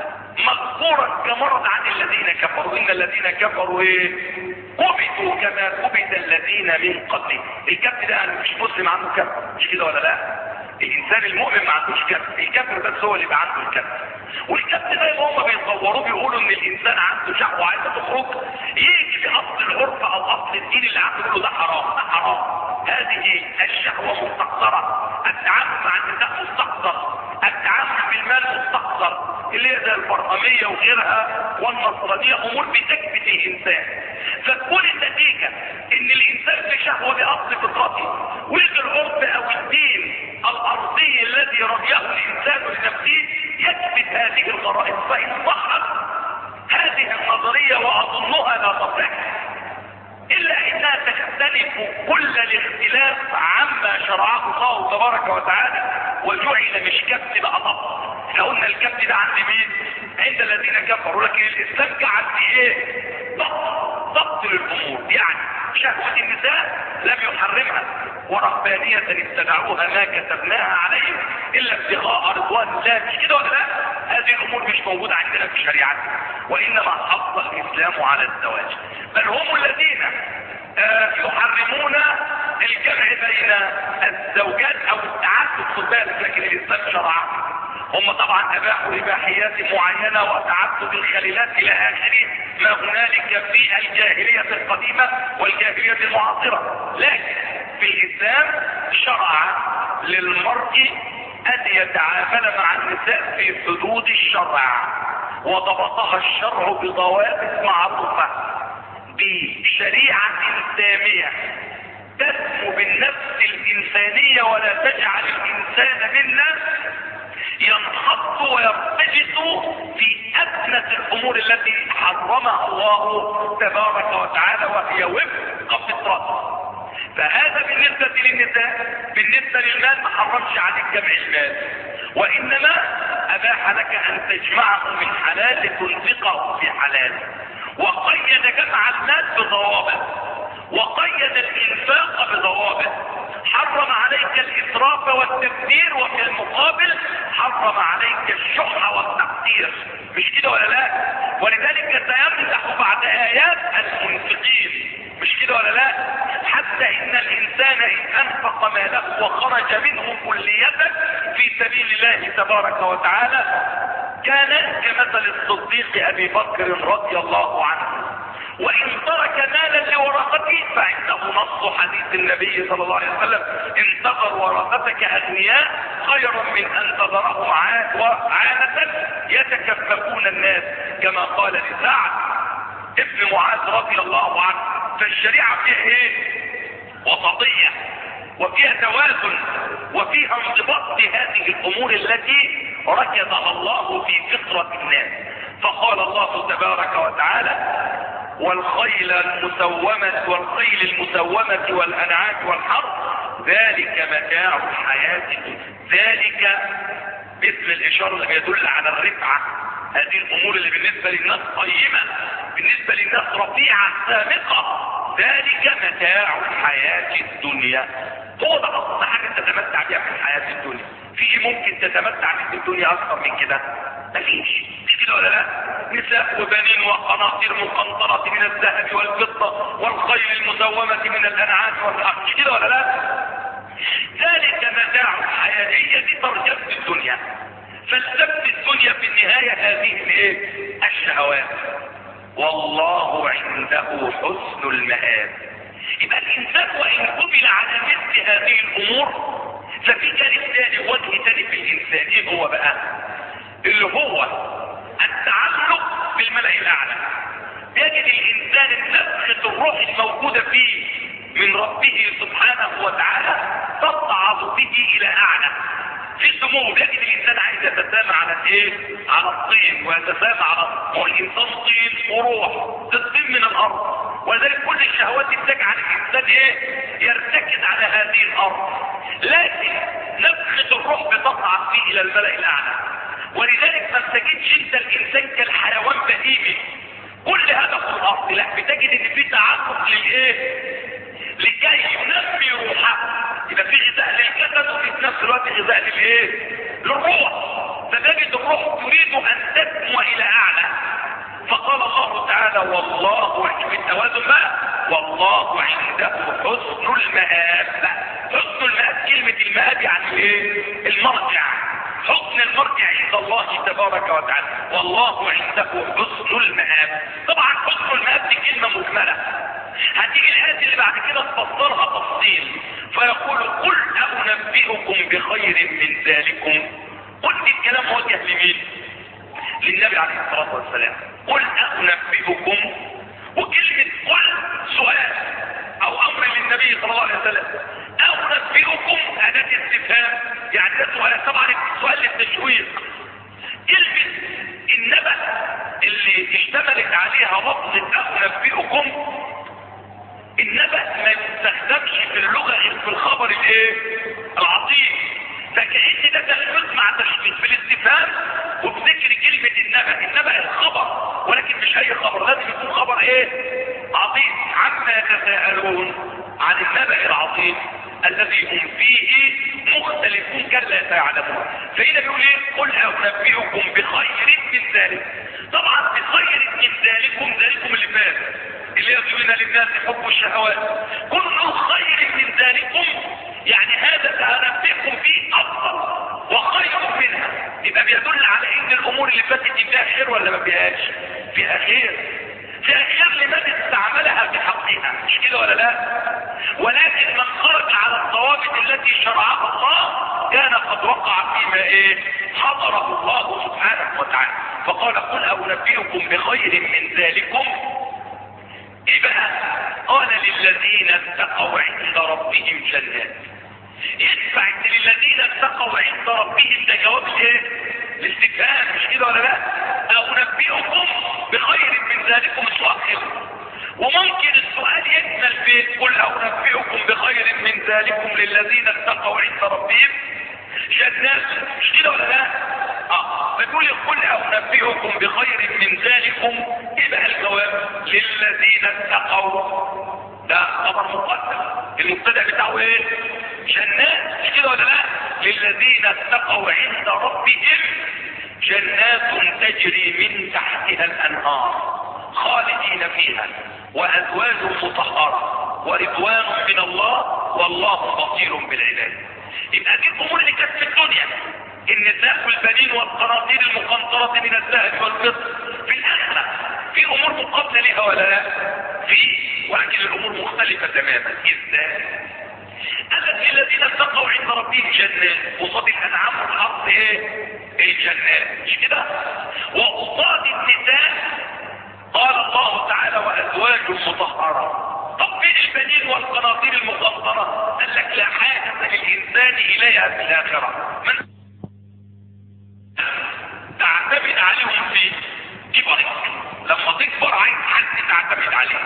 مذكورا كمرض عن الذين كفروا، ان الذين كفروا كبتوا كما كبت الذين من قبلهم. الكبت ده مش مسلم عنده كبت، مش كده ولا لا؟ الانسان المؤمن ما عندوش كبت، الكافر بس هو اللي بقى عنده الكبت. والكبت ده هم بيصوروه بيقولوا ان الانسان عنده شهوه عايزه تخرج، يجي في اصل العرف او اصل الدين اللي عنده يقول له ده حرام، ده حرام. هذه الشهوه مستقصره، التعامل مع النساء مستقصر، التعامل بالمال مستقصر، اللي هي زي البرهميه وغيرها والنصرانيه، امور بتكبت الانسان. فتكون النتيجه ان الانسان في شهوه باصل فطرته، ويجي العرف او الدين الارضي الذي رضيه الانسان لنفسه يثبت هذه الغرائز. فان صحت هذه النظريه واظنها لا تصح الا انها تختلف كل الاختلاف عما شرعه الله تبارك وتعالى، وجعل مش كبت بقى ضبط. احنا قلنا الكبت ده عند مين؟ عند الذين كفروا، لكن الاسلام جعل فيه ايه؟ ضبط للامور. يعني شهوة النساء لم يحرمها، ورهبانية ابتدعوها ما كتبناها عليهم الا ابتغاء رضوان الله، مش كده ولا لا؟ هذه الامور مش موجودة عندنا في شريعتنا، وانما حظ الاسلام على الزواج. بل هم الذين يحرمون الجمع بين الزوجات او التعدد، خد بالك، لكن الاسلام شرعه. هم طبعا اباحوا اباحيات معينه وتعدد الخليلات الى اخره ما هنالك في الجاهليه القديمه والجاهليه المعاصره، لكن في الاسلام شرع للمرء ان يتعامل مع النساء في حدود الشرع، وضبطها الشرع بضوابط معروفه بشريعه ساميه تسمو بالنفس الانسانيه ولا تجعل الانسان منا ينحط ويرتجس في أدنى الأمور التي حرمها الله تبارك وتعالى وهي وفق فطرته. فهذا بالنسبة للنساء. بالنسبة للمال ما حرمش عليك جمع المال، وإنما أباح لك أن تجمعه من حلال تنفقه في حلال، وقيد جمع المال بضوابط، وقيد الإنفاق بضوابط. حرم عليك الإسراف والتبذير، وفي المقابل حرم عليك الشح والتقدير، مش كده ولا لا؟ ولذلك سيمدح بعد آيات المنفقين، مش كده ولا لا؟ حتى إن الإنسان إن أنفق ماله وخرج منه كلية في سبيل الله تبارك وتعالى كان كمثل الصديق أبي بكر رضي الله عنه، وإن ترك مالا لورثته فعنده نص حديث النبي صلى الله عليه وسلم: انتظر ورثتك أغنياء خيرا من أن تذرهم عالة يتكففون الناس، كما قال لسعد ابن معاذ رضي الله عنه. فالشريعة فيها ايه؟ وسطية، وفيها توازن، وفيها انضباط لهذه الأمور التي ركزها الله في فطرة الناس. فقال الله تبارك وتعالى والخيل المسومة والأنعام والحرث ذلك متاع الحياة. ذلك باسم الإشارة اللي يدل على الرفعة. هذه الأمور اللي بالنسبة للناس قيمة، بالنسبة للناس رفيعة سابقة. ذلك متاع الحياة الدنيا. هو ده أصلا حاجة تتمتع بها في الحياة الدنيا. في ممكن تتمتع في الدنيا أكثر من كده؟ مفيش. مش كده ولا لا؟ نساء وبنين وقناطير مقنطرة من الذهب والفضة والخيل المسومة من الأنعام والحرث. مش كده ولا لا؟ ذلك متاع الحياة. هي دي ترجمة الدنيا. فلسفة الدنيا في النهاية هذه الايه؟ الشهوات. والله عنده حسن المآب. يبقى الإنسان وإن قبل على مثل هذه الأمور ففي جانب ثاني، وجه ثاني في الإنسان. ايه هو بقى؟ اللي هو التعلق بالملأ الأعلى. يجد الإنسان نفخة الروح الموجودة فيه من ربه سبحانه وتعالى تصعد به إلى أعلى في سمو. يجد الإنسان عايز يتسامى على الايه؟ على الطين، ويتسامى على والإنسان طين وروح. الطين من الأرض، ولذلك كل الشهوات تجعل الإنسان ايه؟ يرتكز على هذه الأرض. لكن نفخة الروح بتصعد فيه إلى الملأ الأعلى. ولذلك ما بتجدش انت الانسان كالحيوان بهيمي كل هدف الارض، لا، بتجد ان في تعلق للايه؟ لكي ينمي روحه. يبقى في غذاء للجسد وفي نفس الوقت غذاء للايه؟ للروح. فتجد الروح تريد ان تسمو الى اعلى. فقال الله تعالى والله في التوازن بقى والله عنده حسن المآب. حسن المآب، كلمة المآب يعني ايه؟ المرجع. حسن المرجع عند الله تبارك وتعالى. والله عنده حسن المآب. طبعا حسن المآب دي كلمة مجملة. هتيجي الآيات اللي بعد كده تفسرها تفصيل. فيقول قل أنبئكم بخير من ذلكم. قل الكلام موجه لمين؟ للنبي عليه الصلاة والسلام. قل أنبئكم، وكلمة قل سؤال أو أمر للنبي صلى الله عليه وسلم. أنبئكم أداة استفهام، يعني ده سؤال. طبعا السؤال للتشويق. كلمة النبأ اللي اشتملت عليها لفظة أنبئكم، النبأ ما يستخدمش في اللغة غير في الخبر الايه؟ العظيم. فكأن ده تشويق مع تشويق في الاستفهام وبذكر كلمة النبأ. النبأ الخبر، ولكن مش اي خبر، لازم يكون خبر ايه؟ عظيم. عما يتساءلون عن النبأ العظيم الذي هم فيه مختلفون كلا سيعلمون. فهنا بيقول ايه؟ قل أنبئكم بخير من ذلك. طبعا بخير من ذلكم، ذلكم اللي فات اللي يزين للناس حب الشهوات. كل خير من ذلكم يعني هذا سأنبئكم فيه أفضل وخير منها. يبقى بيدل على ان الامور اللي فاتت دي فيها خير ولا ما فيهاش؟ فيها خير. فيها خير لمن استعملها بحقها، مش كده ولا لا؟ ولكن من خرج على الضوابط التي شرعها الله كان قد وقع فيما ايه؟ حضره الله سبحانه وتعالى. فقال قل أنبئكم بخير من ذلكم. ايه بقى؟ قال للذين اتقوا عند ربهم جنات. يدفع للذين اتقوا عند ربهم، ده جواب ايه؟ الاستفهام، مش كده ولا لا؟ أنبئكم بخير من ذلكم السؤال. وممكن السؤال يكمل في قل أنبئكم بخير من ذلكم للذين اتقوا عند ربهم جنات، مش كده ولا لا؟ فيقول قل أنبئكم بخير من ذلكم. يبقى الجواب للذين اتقوا، ده خبر مقدم. المبتدأ بتاعه ايه؟ جنات، مش كده ولا لا؟ للذين اتقوا عند ربهم جنات تجري من تحتها الأنهار خالدين فيها وأزواج مطهرة ورضوان من الله والله بصير بالعباد. يبقى دي الأمور اللي كانت في الدنيا، النساء والبنين والقناطير المقنطرة من الذهب والفضة. في الآخرة في أمور مقابلة لها ولا لا؟ في، ولكن الأمور مختلفة تماما. ازاي؟ الذين اتقوا عند ربهم جنات، وصاد الأنعام والحرث ايه؟ الجنات، مش كده؟ وقصاد النساء قال الله تعالى وأزواج مطهرة. طب فين البنين والقناطير المقنطرة؟ قال لك لا حاجة للإنسان إليها في الآخرة. من تعتمد عليهم في تعتمد عليه.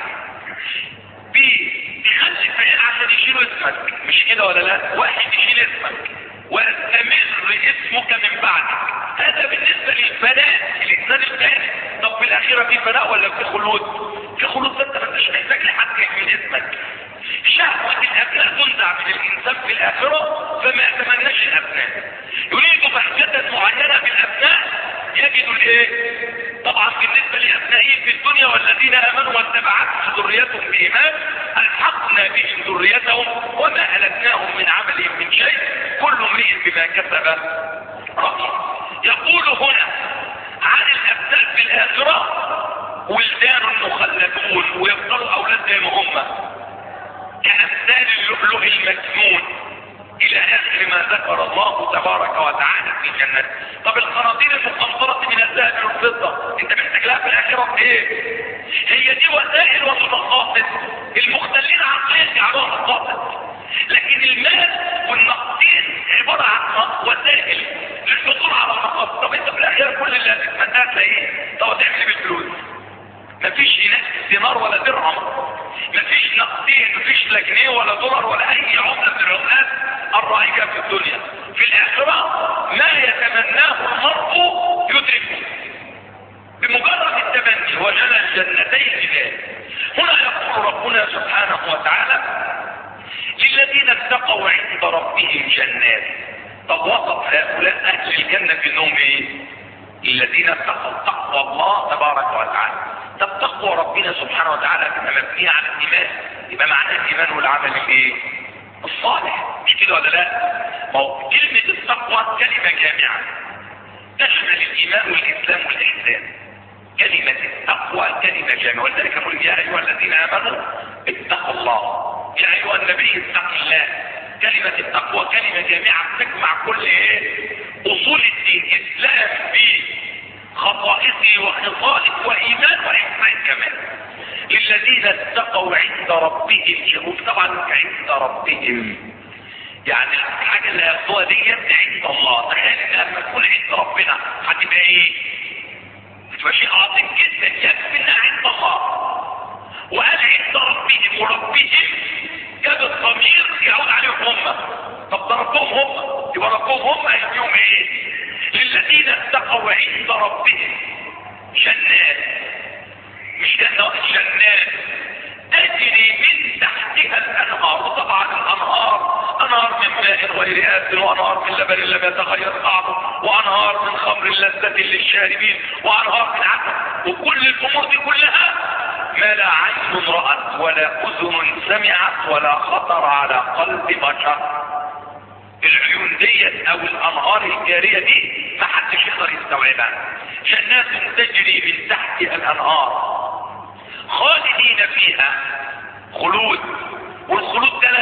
تخلف عيال عشان يشيلوا اسمك، مش كده ولا لا؟ واحد يشيل اسمك ويستمر اسمك من بعدك. هذا بالنسبة للفناء الانسان الثاني. طب في الاخرة في فناء ولا في خلود؟ في خلود. انت ما انتش محتاج لحد يحمل اسمك. شهوة الابناء تنزع من الانسان في الاخرة، فما يتمناش الابناء. يريد بحثة معينة بالابناء يجد الايه؟ طبعا بالنسبة لابنائه في الدنيا والذين امنوا واتبعتهم ذريتهم بايمان الحقنا بهم ذريتهم وما ألتناهم من عملهم من شيء كل امرئ بما كسب رهين. يقول هنا عن الابناء في الاخرة ولدان مخلدون، ويفضلوا اولاد زي ما هم كأمثال اللؤلؤ المكنون الى اخر ما ذكر الله تبارك وتعالى في الجنة. طب القناطير المقنطرة من الذهب والفضة انت محتاج لها في الاخرة ايه؟ هي دي وسائل ومقاصد. المختلين عقليا جعلوها مقاصد، لكن المال والنقدين عبارة عن وسائل للحصول على المقاصد. طب انت في الاخير كل اللي هتتمناه ايه؟ طب هتعمل ايه بالفلوس؟ مفيش هناك دينار ولا درهم، مفيش نقدين، مفيش لا جنيه ولا دولار ولا اي عملة من العملات الرائجة في الدنيا. في الاخرة ما يتمناه المرء يدركه بمجرد التمني وجنى الجنتين ذلك. هنا يقول ربنا سبحانه وتعالى للذين اتقوا عند ربهم جنات. طب وصف هؤلاء اهل الجنة بانهم ايه؟ الذين اتقوا تقوى الله تبارك وتعالى. طب تقوى ربنا سبحانه وتعالى تبقى مبنية على الايمان، يبقى معناه الايمان والعمل الايه؟ الصالح، مش كده ولا لا؟ ما هو كلمة التقوى كلمة جامعة تشمل الايمان والاسلام والاحسان. كلمة التقوى كلمة جامعة، ولذلك نقول يا ايها الذين امنوا اتقوا الله، يا ايها النبي اتق الله. كلمة التقوى كلمة جامعة تجمع كل ايه؟ اصول الدين، اسلام بخصائصه وخصائص وايمان واحسان كمان. للذين اتقوا عند ربهم شهود. طبعا عند ربهم يعني الحاجة اللي ياخدوها دي عند الله. تخيل لما تكون عند ربنا هتبقى ايه؟ هتبقى شيء عظيم جدا يكفي انها عند الله. وقال عند ربهم، وربهم جاب الضمير يعود عليهم هم. طب ده ربهم هم، يبقى ربهم هم هيديهم ايه؟ للذين اتقوا عند ربهم جنات، مش جنات، جنات تجري من تحتها الانهار. وطبعا الانهار انهار من ماء غير آسن، وانهار من لبن لم يتغير طعمه، وانهار من خمر لذة للشاربين، وانهار من عسل. وكل الامور دي كلها ما لا عين رأت ولا اذن سمعت ولا خطر على قلب بشر. العيون ديت او الانهار الجارية دي ما حدش يقدر يستوعبها. جنات تجري من تحتها الانهار خالدين فيها خلود. والخلود ده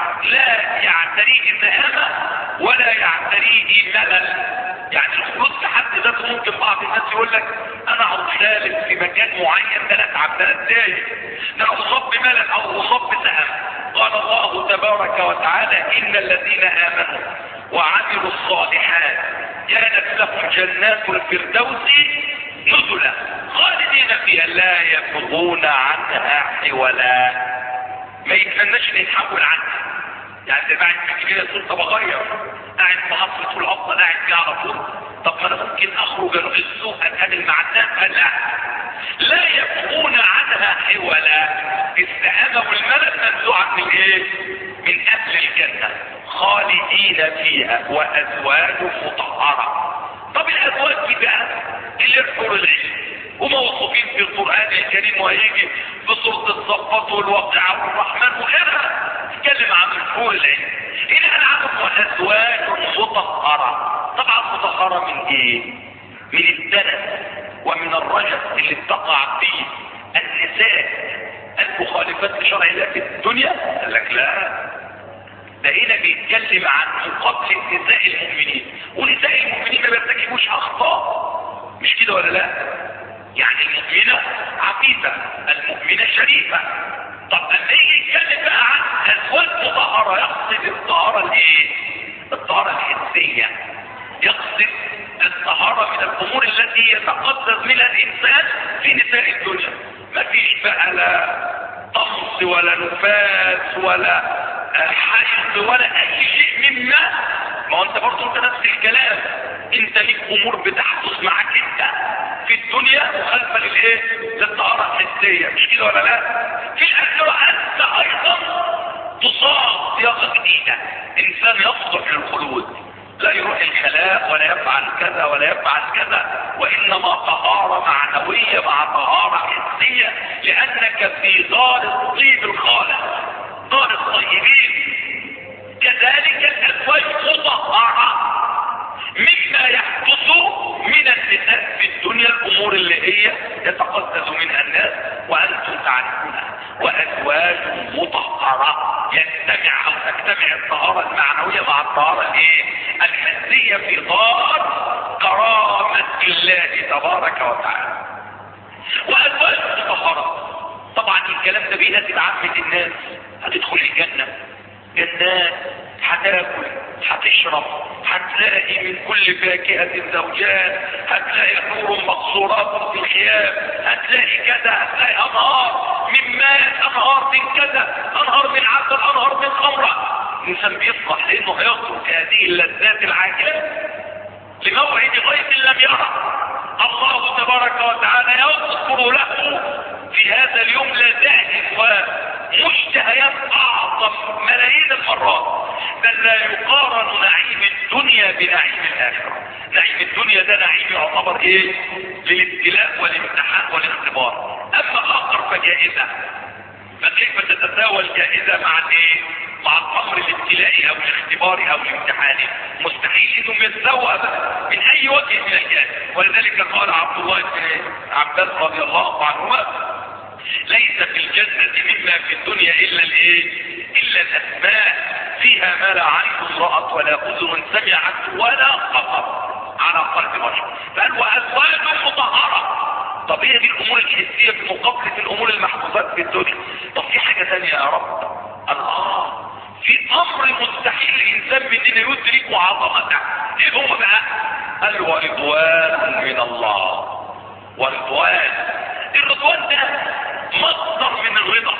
لا يعتريه النهامة ولا يعتريه ملل. يعني الخلود في حد ذاته ممكن بعض الناس يقول لك انا اقعد خالد في مكان معين ده اتعب، ده اتضايق، ده اصاب بملل او اصاب بسهم. قال الله تبارك وتعالى ان الذين امنوا وعملوا الصالحات كانت لهم جنات الفردوس نزلا خالدين فيها لا يبغون عنها حولا. ما يتمناش ان يتحول عنها. يعني بعد ما كده تقول طب اغير، قاعد في محطة الافضل قاعد فيها على طول. طب ما انا ممكن اخرج اروح السوق اتقابل مع الناس. لا يبغون عنها حولا. السعادة والملل منزوعة من ايه؟ من اهل الجنة خالدين فيها وازواج مطهرة. طب الازواج دي بقى اللي الحور العين وموصوفين في القرآن الكريم، وهيجي بصورة الصفات والواقعة والرحمن وغيرها تتكلم عن الحور العين. هنا العدد وازواج مطهرة. طبعا مطهرة من ايه؟ من الدنس ومن الرجس اللي بتقع فيه النساء المخالفات لشرع الله في الدنيا. قال لك لا، ده هنا بيتكلم عن مقابل نساء المؤمنين، ونساء المؤمنين ما بيرتكبوش اخطاء، مش كده ولا لا؟ يعني المؤمنة عفيفة، المؤمنة شريفة. طب لما يجي يتكلم بقى عن ازواج مطهرة يقصد الطهارة الايه؟ الطهارة الحسية. يقصد الطهارة من الامور التي يتقدس منها الانسان في نساء الدنيا. ما فيش بقى لا طمس ولا نفاس ولا حيض ولا اي شيء مما، ما هو انت برضه انت نفس الكلام، انت ليك امور بتحدث معاك انت في الدنيا مخالفه للايه؟ للطهاره الحسيه، مش كده ولا لا؟ في الاخره انت ايضا تصاب صياغه جديده، انسان يصلح للخلود، لا يروح الخلاء ولا يفعل كذا ولا يفعل كذا، وانما طهاره معنويه مع طهاره حسيه، لانك في دار الطيب الخالص، دار الطيبين. كذلك الازواج مطهره مما يحدث من النساء في الدنيا، الامور اللي هي يتقدس منها الناس وانتم تعرفونها. وازواج مطهره يجتمع او تجتمع الطهاره المعنويه مع الطهاره الايه؟ الحسيه في دار كرامه الله تبارك وتعالى. وازواج مطهره طبعا الكلام ده بيناسب عامه الناس. هتدخل الجنه، جنات، هتاكل، هتشرب، هتلاقي من كل فاكهة زوجات، هتلاقي حور مقصورات في الخيام، هتلاقي كذا، هتلاقي انهار من ماء، انهار من كذا، انهار من عسل، انهار من خمرة. الانسان بيفرح لانه هيترك هذه اللذات العاجلة لموعد غيب لم يره. الله تبارك وتعالى يذكر له في هذا اليوم لذات ومشتهيات اعظم ملايين المرات، بل لا يقارن نعيم الدنيا بنعيم الاخره. نعيم الدنيا ده نعيم يعتبر ايه؟ للابتلاء والامتحان والاختبار. اما الاخر فجائزه، فكيف تتساوى الجائزه مع الايه؟ مع الامر الابتلائي او الاختباري او الامتحاني؟ مستحيل انهم يتساوى من اي وجه من الجهات. ولذلك قال عبد الله بن عباس رضي الله عنهما: ليس في الجنة مما في الدنيا الا الايه؟ الا الاسماء، فيها ما لا عين رأت ولا اذن سمعت ولا خطر على قلب بشر. فقال وازواج مطهرة. طب هي دي الامور الحسية في مقابلة الامور المحفوظات في الدنيا. طب في حاجة ثانية يا رب؟ الله، في امر مستحيل الانسان مننا يدرك عظمته. ايه هو بقى؟ قال ورضوان من الله. ورضوان، الرضوان ده مصدر من الرضا،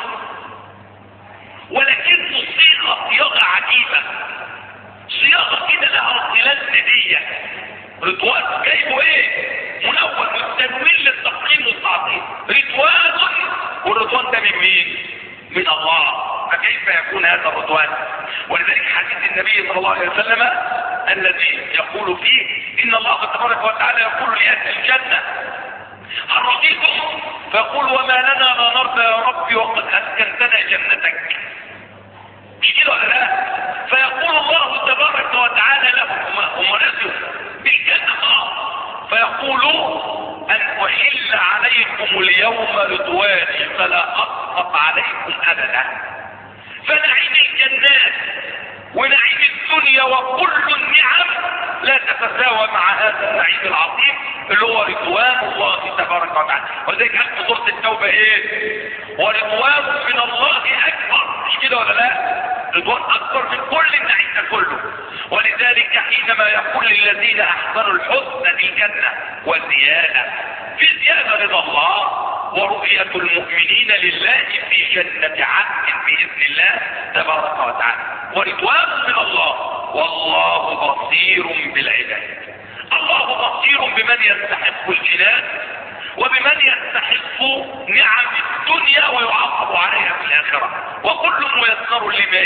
ولكنه صيغه عجيبه، صياغه كده لها ظلال نديه. رضوان جايبه ايه؟ منون والتنوين للتفخيم والتعظيم. رضوان، والرضوان ده من مين؟ من الله. فكيف يكون هذا الرضوان؟ ولذلك حديث النبي صلى الله عليه وسلم الذي يقول فيه ان الله تبارك وتعالى يقول لاهل الجنه: هل رضيتم؟ فيقول: وما لنا لا نرضى يا ربي وقد اسكنتنا جنتك. مش كده ولا لا؟ فيقول الله تبارك وتعالى لهم: هم رضوا بالجنه، فيقول: ان احل عليكم اليوم رضواني فلا اسخط عليكم ابدا. فنعيم الجنات ونعيم الدنيا وكل النعم لا تتساوى مع هذا النعيم العظيم اللي هو رضوان الله تبارك وتعالى. ولذلك قال في سورة التوبة ايه؟ ورضوان من الله اكبر. مش كده ولا لا؟ رضوان اكبر من كل النعيم ده كله. ولذلك حينما يقول للذين احسنوا الحسنى في الجنة وزيادة، في زيادة رضا الله ورؤية المؤمنين لله في جنة عدن بإذن الله تبارك وتعالى. ورضوان من الله والله بصير بالعباد. الله بصير بمن يستحق الجنان وبمن يستحق نعم الدنيا ويعاقب عليها في الآخرة، وكل ميسر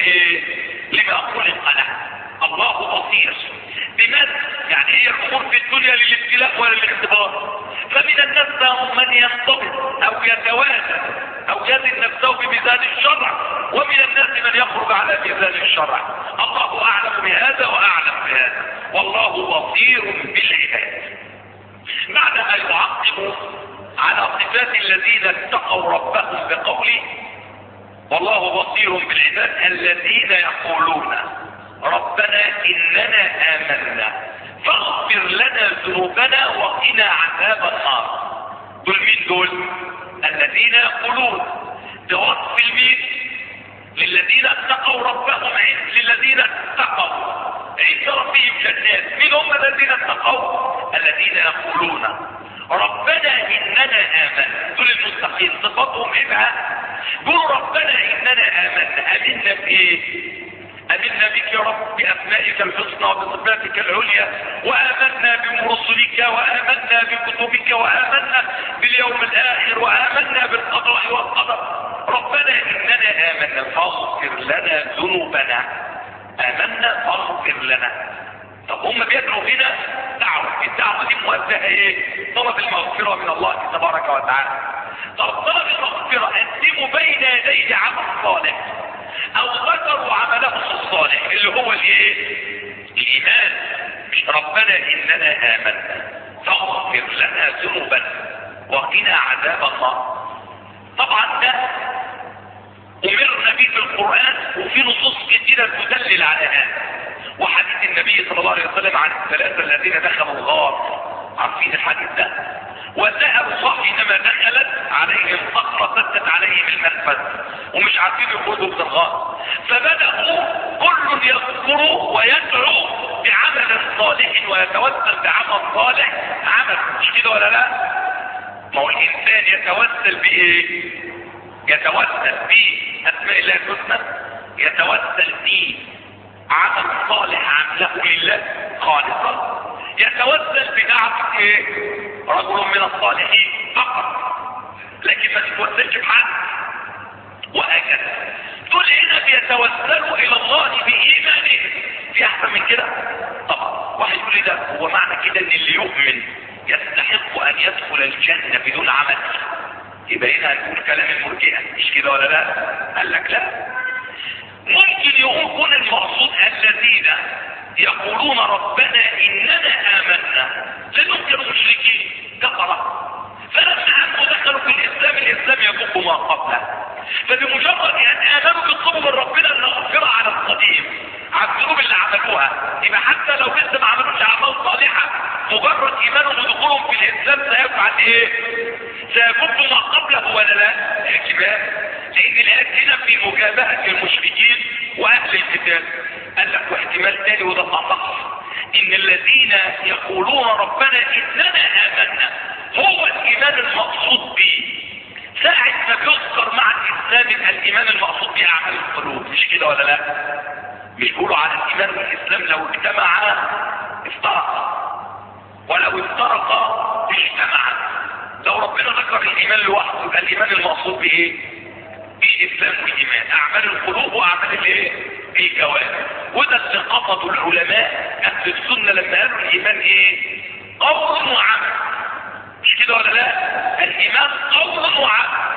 لما خلق له. الله بصير بمن، يعني هي الامور في الدنيا للابتلاء وللاختبار. فمن الناس من ينضبط او يتوازن او يزن نفسه بميزان الشرع، ومن الناس من يخرج على ميزان الشرع. الله اعلم بهذا واعلم بهذا، والله بصير بالعباد. بعدها يعقب على صفات الذين اتقوا ربهم بقوله: والله بصير بالعباد الذين يقولون ربنا اننا امنا فاغفر لنا ذنوبنا وقنا عذاب النار. دول مين دول؟ الذين يقولون. ده وصف المين؟ للذين اتقوا ربهم، للذين اتقوا عند ربهم جنات. مين هم الذين اتقوا الذين يقولون ربنا اننا امنا. دول المتقين صفاتهم ايه بقى؟ قولوا ربنا اننا امنا بايه؟ امنا بك يا رب باسمائك الحسنى وبصفاتك العليا، وامنا برسلك، وامنا بكتبك، وامنا باليوم الاخر، وامنا بالقضاء والقدر. ربنا اننا امنا فاغفر لنا ذنوبنا. امنا فاغفر لنا. طب هم بيدعوا هنا دعوه، الدعوه دي موجهه ايه؟ طلب المغفره من الله تبارك وتعالى. طب طلب المغفره قدموا بين يديه عمل صالح او ذكروا عملهم الصالح اللي هو الايه؟ الايمان. ربنا اننا امنا فاغفر لنا ذنوبنا وقنا عذاب النار. طبعا ده امرنا به في القران وفي نصوص كثيره تدلل على هذا. وحديث النبي صلى الله عليه وسلم عن الثلاثه الذين دخلوا الغار، عارفين الحديث ده؟ وسألوا حينما دخلت عليهم صخرة سدت عليهم المنفذ ومش عارفين يخرجوا من الغار، فبدأوا كل يذكر ويدعو بعمل صالح ويتوسل بعمل صالح عمل. مش كده ولا لا؟ ما هو الإنسان يتوسل بإيه؟ يتوسل بأسماء الله الحسنى، يتوسل بعمل صالح عمله لله خالصا، يتوسل بدعوة ايه؟ رجل من الصالحين فقط، لكن ما تتوسلش بحد. وهكذا دول هنا بيتوسلوا الى الله بايمانهم. في احسن من كده؟ طبعا. واحد يقول لي ده هو معنى كده ان اللي يؤمن يستحق ان يدخل الجنة بدون عمل؟ يبقى هنا هنقول كلام المرجئة، مش كده ولا لا؟ قال لك لا، ممكن يكون المقصود الذين يقولون ربنا اننا امنا، لانهم كانوا مشركين كفرة، فلما عموا دخلوا في الاسلام يفوق ما قبله. فبمجرد ان امنوا يطلبوا من ربنا المغفرة على القديم على الذنوب اللي عملوها، يبقى حتى لو لسه ما عملوش اعمال صالحة مجرد ايمانهم ودخولهم في الاسلام سيفعل ايه؟ سيفوق ما قبله ولا لا؟ احتمال. لان الايات هنا في مجابهة المشركين واهل الكتاب. قال لك واحتمال تاني وده صح، ان الذين يقولون ربنا اننا امنا هو الايمان المقصود به. ساعة ما بيذكر مع الاسلام الايمان المقصود به اعمال القلوب، مش كده ولا لا؟ مش بيقولوا على الايمان والاسلام لو اجتمعا افترقا، ولو افترقا اجتمعا. لو ربنا ذكر الايمان لوحده يبقى الايمان المقصود به الاسلام والايمان، اعمال القلوب واعمال الايه؟ الجوارح. وده اللي قصده العلماء اهل السنه لما قالوا الايمان ايه؟ قول وعمل، مش كده ولا لا؟ الايمان قول وعمل.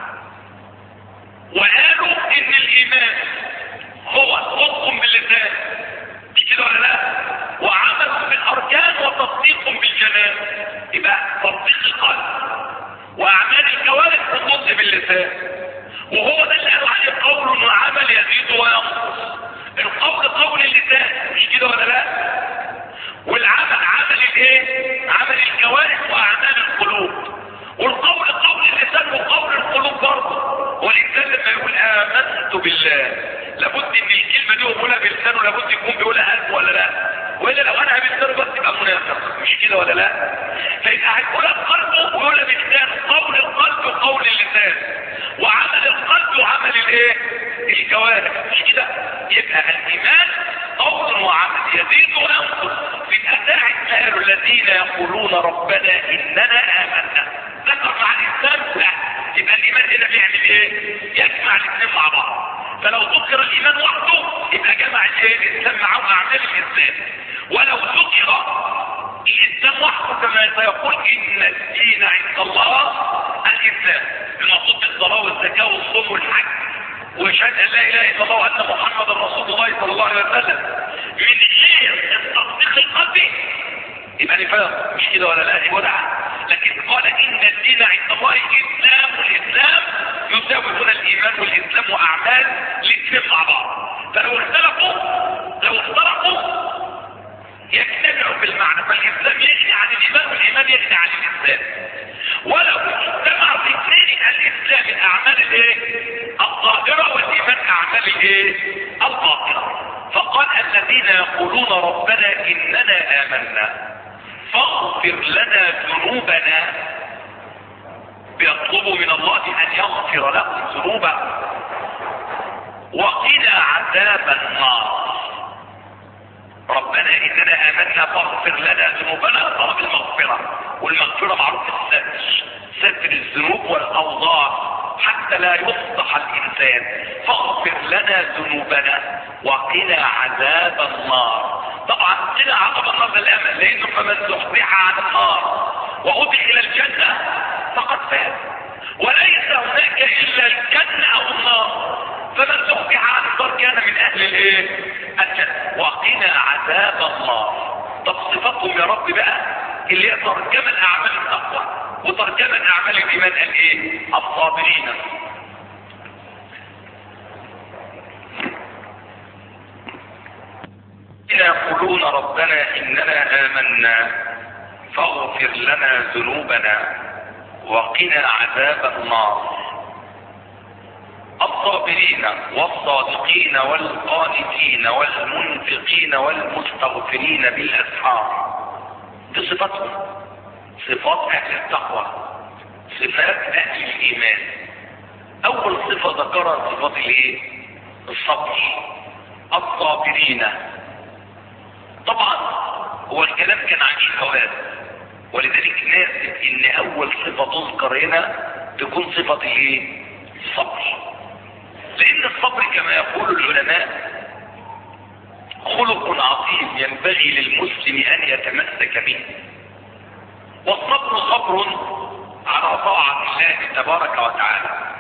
وقالوا ان الايمان هو نطق باللسان، مش كده ولا لا؟ وعمل بالاركان وتصديق بالجنان، يبقى تصديق القلب واعمال الجوارح والنطق باللسان. وهو ده اللي قالوا عليه قول وعمل يزيد وينقص. القول قول اللسان، مش كده ولا لا؟ والعمل عمل الايه؟ عمل الجوارح واعمال القلوب. والقول قول اللسان وقول القلوب برضه. والانسان لما يقول امنت بالله لابد ان الكلمه دي يقولها بلسانه، لابد يكون بيقولها قلبه ولا لا؟ والا لو انا بلسانه بس يبقى منافق، مش كده ولا لا؟ فيبقى هيقولها بقلبه ويقولها بلسانه، قول القلب وقول اللسان، وعمل القلب وعمل الايه؟ الجوارح، مش كده؟ يبقى الايمان قول وعمل يزيد وينقص. في الساعة قالوا الذين يقولون ربنا اننا امنا، ذكر مع الاسلام لا، يبقى الايمان هنا بيعمل ايه؟ يجمع الاثنين مع بعض. فلو ذكر الايمان وحده يبقى جمع الايه؟ الاسلام معه اعمال الاسلام. ولو ذكر الاسلام وحده كما سيقول ان الدين عند الله الاسلام، المقصود بالصلاه والزكاه والصوم والحج وشهاده ان لا اله الا الله وان محمدا رسول الله صلى الله عليه وسلم، من غير التصديق القلبي يبقى نفاق، مش كده ولا لا؟ يبقى لكن قال ان الدين عند الله الاسلام، والاسلام يساوي هنا الايمان والاسلام واعمال الاثنين مع بعض. فلو اختلفوا يجتمعوا في المعنى، فالاسلام يغني عن الايمان والايمان يغني عن الاسلام. ولو اجتمع في اثنين الاسلام الاعمال الايه؟ الظاهره، والايمان اعمال الايه؟ الباطنه. وقال الذين يقولون ربنا إننا آمنا فاغفر لنا ذنوبنا، بيطلبوا من الله أن يغفر لهم ذنوبهم وقنا عذاب النار. ربنا إننا آمنا فاغفر لنا ذنوبنا، طلب المغفرة، والمغفرة معروف الستر، ستر الذنوب والأوضاع حتى لا يفضح الإنسان. فاغفر لنا ذنوبنا وقنا عذاب النار. طبعا قنا عذاب النار ده الأمل، لأنه فمن زحزح عن النار وأدخل الجنة فقد فاز، وليس هناك إلا الجنة أو النار، فمن زحزح عن النار كان من أهل الجنة. وقنا عذاب النار. طب صفاتهم يا رب بقى اللي هي ترجمة أعمال التقوى وترجمة أعمال الإيمان قال إيه؟ الصابرين. يقولون ربنا إننا آمنا فاغفر لنا ذنوبنا وقنا عذاب النار. الصابرين والصادقين والقانتين والمنفقين والمستغفرين بالأسحار. دي صفاتهم، صفات أهل التقوى، صفات أهل الإيمان. أول صفة ذكرها صفات الإيه؟ الصبر. الصابرين. طبعا هو الكلام كان عن الهواد، ولذلك ناسب ان اول صفة تذكر هنا تكون صفة الايه؟ الصبر. لان الصبر كما يقول العلماء خلق عظيم ينبغي للمسلم ان يتمسك به. والصبر صبر على طاعة الله تبارك وتعالى،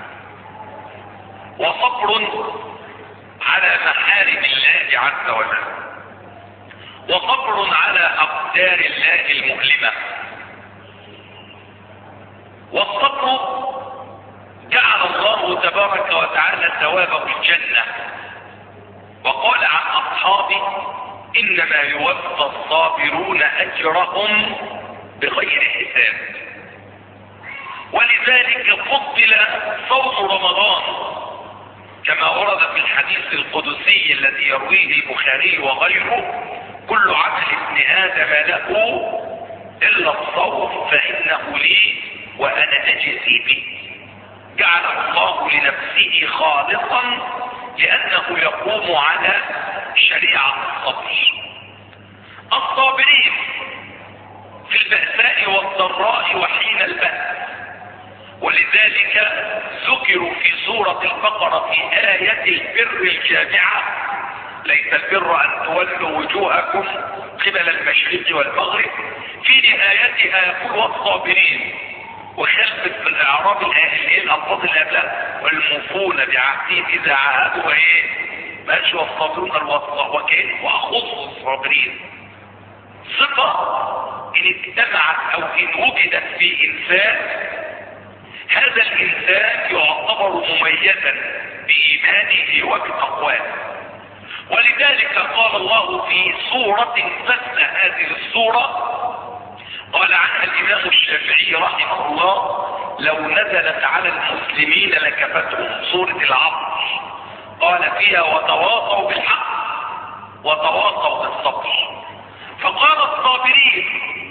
وصبر على محارم الله عز وجل، وصبر على أقدار الله المؤلمة. والصبر جعل الله تبارك وتعالى ثوابه الجنة، وقال عن أصحابه إنما يوفى الصابرون أجرهم بغير حساب. ولذلك فضل صوم رمضان كما ورد في الحديث القدسي الذي يرويه البخاري وغيره: كل عمل ابن آدم له إلا الصوم فإنه لي وأنا أجزي به. جعل الله لنفسه خالصا لأنه يقوم على شريعة الصبر. الصابرين في البأساء والضراء وحين البأس. ولذلك ذكروا في سورة البقرة في آية البر الجامعة: ليس البر أن تولوا وجوهكم قبل المشرق والمغرب. في نهايتها يقول: والصابرين. وخلفت في الإعراب الآية الألفاظ اللي قبلها: والموفون بعهدهم إذا عاهدوا إيه؟ ماشي. والصابرون وكأن وأخص الصابرين. صفة إن اجتمعت أو إن وجدت في إنسان، هذا الإنسان يعتبر مميزا بإيمانه وبتقواه. ولذلك قال الله في سورة تتلى هذه السورة، قال عنها الإمام الشافعي رحمه الله: لو نزلت على المسلمين لكفتهم. سورة العصر قال فيها: وتواصوا بالحق وتواصوا بالصبر. فقال: الصابرين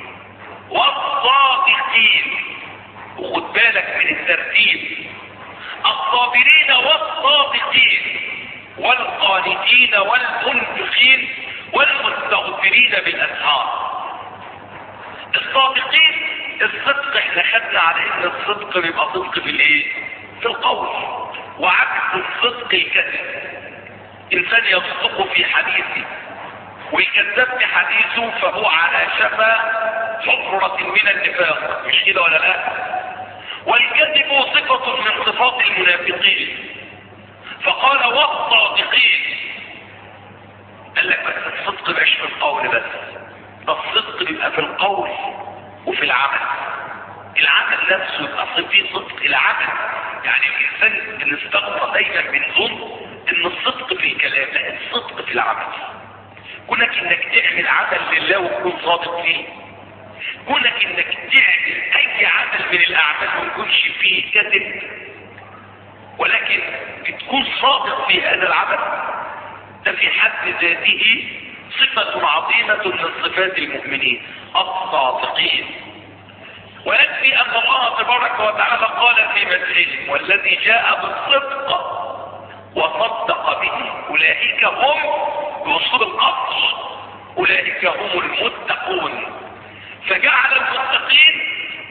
والصادقين. وخد بالك من الترتيب: الصابرين والصادقين والقانتين والمنفقين والمستغفرين بالأسحار. الصادقين الصدق، احنا خدنا على ان الصدق بيبقى صدق في الايه؟ في القول، وعكس الصدق الكذب. انسان يصدق في حديثه ويكذب في حديثه فهو على شفا حفرة من النفاق، مش كده ولا لا؟ والكذب صفة من صفات المنافقين. فقال: والصادقين. قال لك بس الصدق مش في القول بس، ده الصدق بيبقى في القول وفي العمل. العمل نفسه يبقى فيه صدق العمل. يعني الانسان اللي استغفر دايما بنظن ان الصدق في الكلام، لا، الصدق في العمل. كونك انك تعمل عمل لله وتكون صادق فيه، كونك انك تعمل اي عمل من الاعمال ما يكونش فيه كذب ولكن بتكون صادق في هذا العمل، ده في حد ذاته صفة عظيمة من صفات المؤمنين الصادقين. ويكفي ان الله تبارك وتعالى قال في مدحهم والذي جاء بالصدق وصدق به اولئك هم بوصول القصر اولئك هم المتقون. فجعل المتقين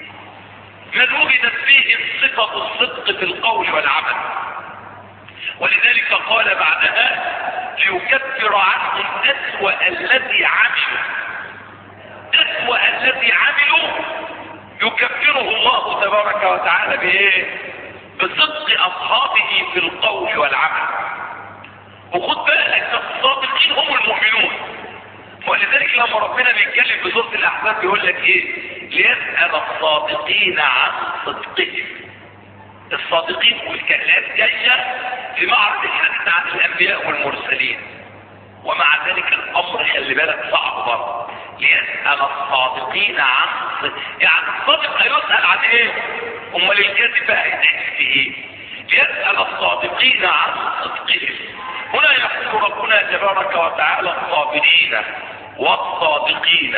من وجدت فيهم صفة الصدق في القول والعمل، ولذلك قال بعدها ليكفر عنهم أسوأ الذي عملوا. أسوأ الذي عملوا يكفره الله تبارك وتعالى بايه؟ بصدق اصحابه في القول والعمل. وخد بالك الصادقين هم المؤمنون، ولذلك لما ربنا بيتكلم في سورة الاحزاب بيقول لك ايه؟ ليسأل الصادقين عن صدقهم. الصادقين والكلام جايه في معرض الحديث عن الانبياء والمرسلين، ومع ذلك الامر خلي بالك صعب برضه. ليسأل الصادقين عن يعني الصادق هيسأل عن ايه؟ امال الكاذب بقى هيتحس في ايه؟ ليسأل الصادقين عن صدقهم. هنا يقول ربنا تبارك وتعالى الصابرين والصادقين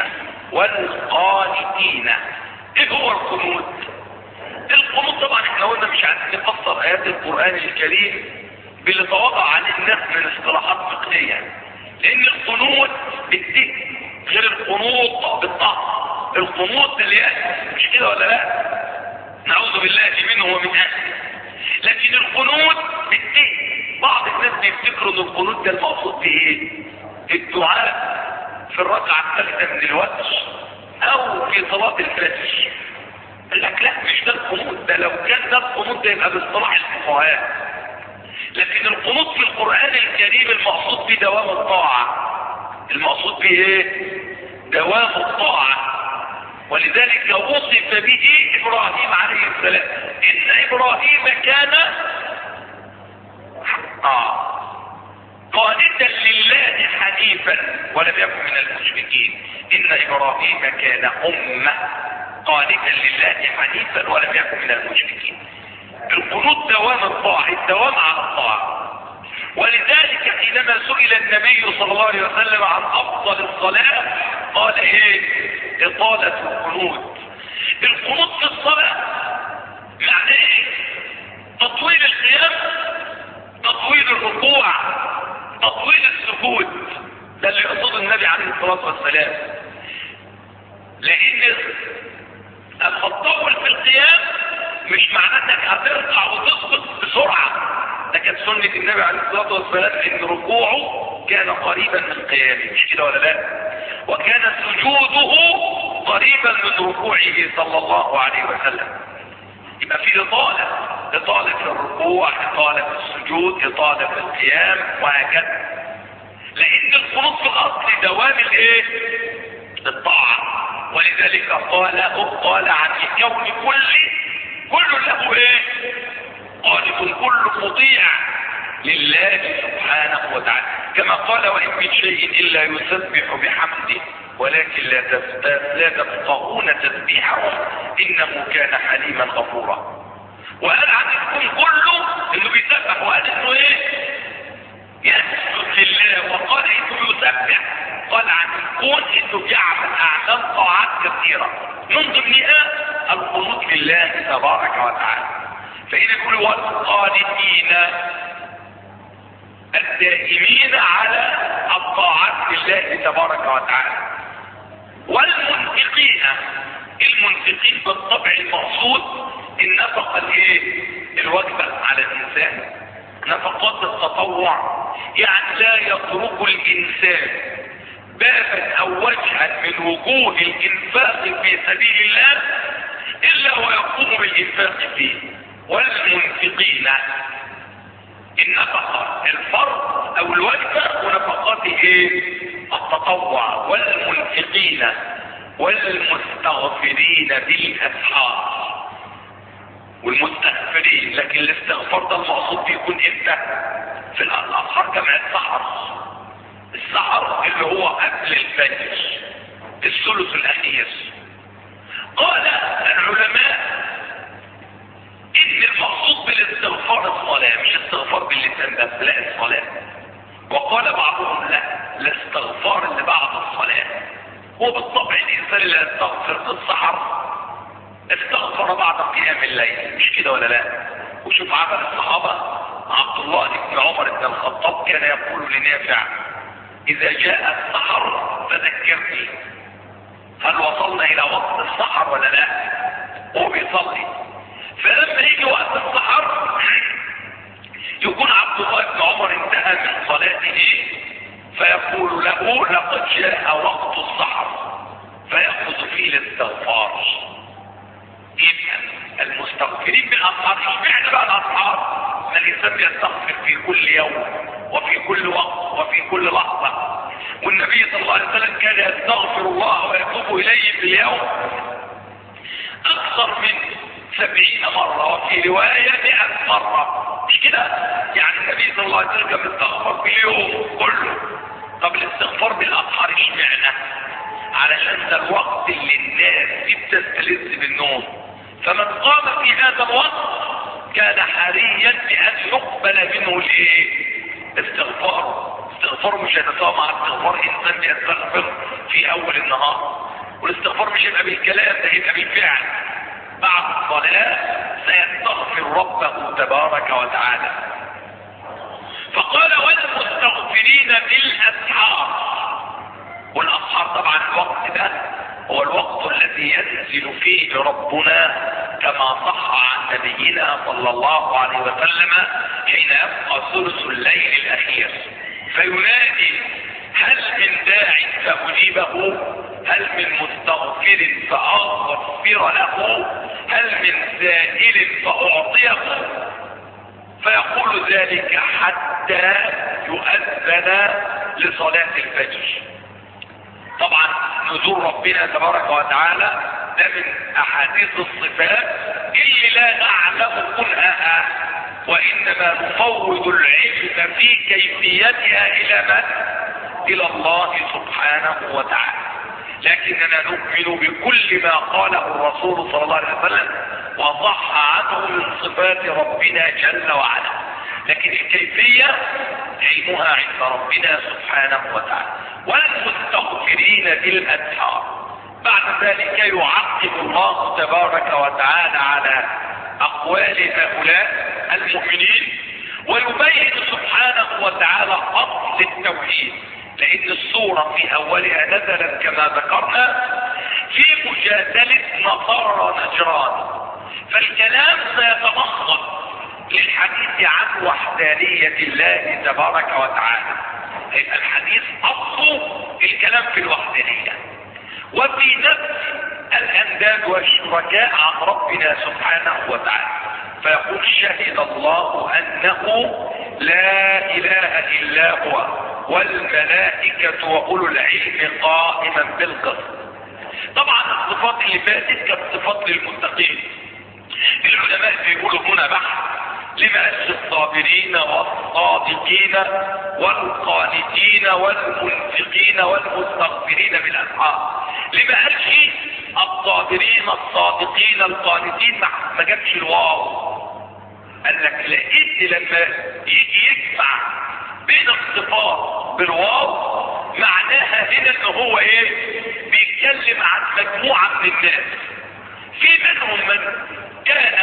والقانتين. ايه هو القنوت؟ القنوت طبعا احنا قلنا مش عايزين نفسر ايات القرآن الكريم باللي تواضع عن الناس من اصطلاحات فقهية، لان القنوت بالذكر غير القنوط بالطاعة. القنوط اللي مش كده ولا لا؟ نعوذ بالله منه ومن اهله. لكن القنوت بالذكر بعض الناس بيفتكروا ان القنوت ده المقصود بايه؟ الدعاء في الركعة الثالثة من الوتر او في صلاة الفجر. قال لك لا مش ده القنوت، ده لو كان ده القنوت ده يبقى باصطلاح الفقهاء. لكن القنوت في القرآن الكريم المقصود به دوام الطاعة. المقصود به ايه؟ دوام الطاعة. ولذلك وصف به ابراهيم عليه السلام ان ابراهيم كان قانتا لله حنيفا ولم يكن من المشركين. ان ابراهيم كان امة قانتا لله حنيفا ولم يكن من المشركين. القنوت دوام الطاعة، الدوام على الطاعة. ولذلك حينما سئل النبي صلى الله عليه وسلم عن افضل الصلاة قال ايه؟ اطالة القنوت. القنوت في الصلاة معناه ايه؟ تطويل القيام، تطويل الركوع، تطويل السجود. ده اللي يقصده النبي عليه الصلاة والسلام. لان التطول في القيام مش معناه انك هترفع وتسقط بسرعة. ده كانت سنة النبي عليه الصلاة والسلام ان ركوعه كان قريبا من قيامه، مش كده ولا لا؟ وكان سجوده قريبا من ركوعه صلى الله عليه وسلم. يبقى في اطالة في الركوع، اطالة في السجود، اطالة في القيام وهكذا. لان القنوت في الاصل دوام الايه؟ الطاعة. ولذلك قال عن الكون كل له ايه؟ قالب كل مطيع لله سبحانه وتعالى، كما قال وإن من شيء إلا يسبح بحمده ولكن لا تفقهون تسبيحهم إنه كان حليما غفورا. وقال عن الكون كله إنه بيسبح، وقال إنه إيه؟ يسجد لله، وقال إنه يسبح. قال عن الكون إنه بيعمل أعمال طاعات كثيرة من ضمنها القنوت لله تبارك وتعالى. فإذا يقول والقانتين الدائمين على الطاعات لله تبارك وتعالى. والمنفقين، المنفقين بالطبع المقصود النفقة الايه؟ الواجبة على الانسان، نفقات التطوع. يعني لا يترك الانسان بابا او وجها من وجوه الانفاق في سبيل الله الا ويقوم بالانفاق فيه. والمنفقين النفقة الفرض او الواجبة ونفقات ايه؟ التطوع. والمنفقين والمستغفرين بالاسحار. والمستغفرين، لكن الاستغفار ده المقصود بيكون امتى؟ في الاسحار جمع السحر. السحر اللي هو قبل الفجر الثلث الاخير. قال العلماء ان المقصود بالاستغفار الصلاة، مش استغفار باللسان بس، لا الصلاة. وقال بعضهم لا، الاستغفار اللي بعد الصلاة. وبالطبع الانسان اللي يستغفر في السحر استغفر بعد قيام الليل، مش كده ولا لا؟ وشوف عمل الصحابة. عبد الله بن عمر بن الخطاب كان يقول لنافع اذا جاء السحر فذكرني. هل وصلنا الى وقت السحر ولا لا؟ هو بيصلي، فلما يجي وقت السحر يكون عبد الله بن عمر انتهى من صلاته فيقول له لقد جاء وقت السحر، فيأخذ فيه الاستغفار. يبقى المستغفرين بالاسحار، اشمعنى بقى الاسحار؟ ما الانسان بيستغفر في كل يوم وفي كل وقت وفي كل لحظه، والنبي صلى الله عليه وسلم كان يستغفر الله ويتوب اليه في اليوم اكثر من 70 مرة، وفي رواية 100 مرة، مش كده؟ يعني النبي صلى الله عليه وسلم كان بيستغفر في اليوم كله. طب الاستغفار بالاسحار اشمعنى؟ علشان ده الوقت اللي الناس دي بتستلذ بالنوم، فمن قام في هذا الوقت كان حريا بان يقبل منه الايه؟ استغفاره. استغفاره مش هيتساوى مع استغفار انسان بيستغفر في اول النهار، والاستغفار مش هيبقى بالكلام، ده هيبقى بالفعل. بعد الصلاة سيستغفر ربه تبارك وتعالى. فقال والمستغفرين بالاسحار. والاسحار طبعا الوقت ده هو الوقت الذي ينزل فيه ربنا كما صح عن نبينا صلى الله عليه وسلم حين يبقى ثلث الليل الاخير فينادي هل من داع فاجيبه، هل من مستغفر فاغفر له، هل من سائل فاعطيه، فيقول ذلك حتى يؤذن لصلاة الفجر. طبعا نزول ربنا تبارك وتعالى ده من احاديث الصفات اللي لا نعلم كنهها، وانما نفوض العلم في كيفيتها الى من؟ الى الله سبحانه وتعالى. لكننا نؤمن بكل ما قاله الرسول صلى الله عليه وسلم وصح عنه من صفات ربنا جل وعلا، لكن الكيفية علمها عند ربنا سبحانه وتعالى. والمستغفرين بالاسحار. بعد ذلك يعقب الله تبارك وتعالى على اقوال هؤلاء المؤمنين ويبين سبحانه وتعالى اصل التوحيد، لان السورة في اولها نزلت كما ذكرنا في مجادلة نصارى نجران، فالكلام سيتمخض للحديث عن وحدانية الله تبارك وتعالى. يبقى الحديث اصله الكلام في الوحدانية وفي نفس الانداد والشركاء عن ربنا سبحانه وتعالى. فيقول شهد الله انه لا اله الا هو والملائكة واولو العلم قائما بالقسط. طبعا الصفات اللي فاتت كانت صفات للمتقين. العلماء بيقولوا هنا بحث لما الصابرين والصادقين والقانتين والمنفقين والمستغفرين بالاسحار. لما قالش الصابرين الصادقين القانتين ما جابش الواو؟ قال لك لان لما يجي يجمع بين الصفات بالواو معناها هنا ان هو ايه؟ بيتكلم عن مجموعه من الناس، في منهم من كان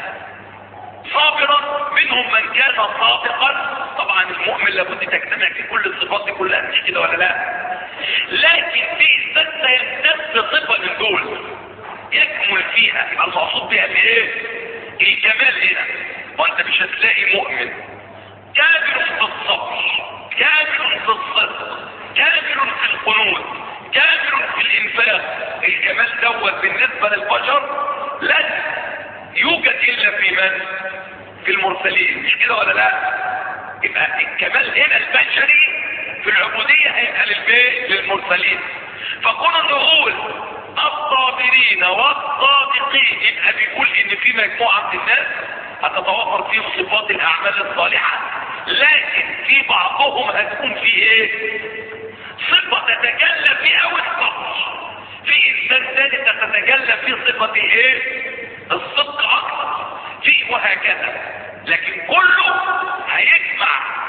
صابرا، منهم من كان صادقا. طبعا المؤمن لابد تجتمع في كل الصفات دي كلها، مش كده ولا لا؟ لكن في انسان يمتاز صفه من دول يكمل فيها، يبقى المقصود بها الايه؟ الكمال هنا. وانت مش هتلاقي مؤمن كامل في الصبر، كامل في الصدق، كامل في القنوت، كامل في الانفاق. الكمال دوت بالنسبه للبشر لن يوجد الا في من؟ في المرسلين، مش كده ولا لا؟ يبقى الكمال هنا البشري في العبودية هيبقى للمرسلين. فكنا نقول الصابرين والصادقين يبقى بيقول ان في مجموعة من الناس هتتوفر فيهم صفات الاعمال الصالحة، لكن في بعضهم هتكون فيه ايه؟ صفة تتجلى فيها الصبر. في انسان ثاني تتجلى فيه صفة الايه؟ الصدق اكثر، فيه وهكذا. لكن كله هيجمع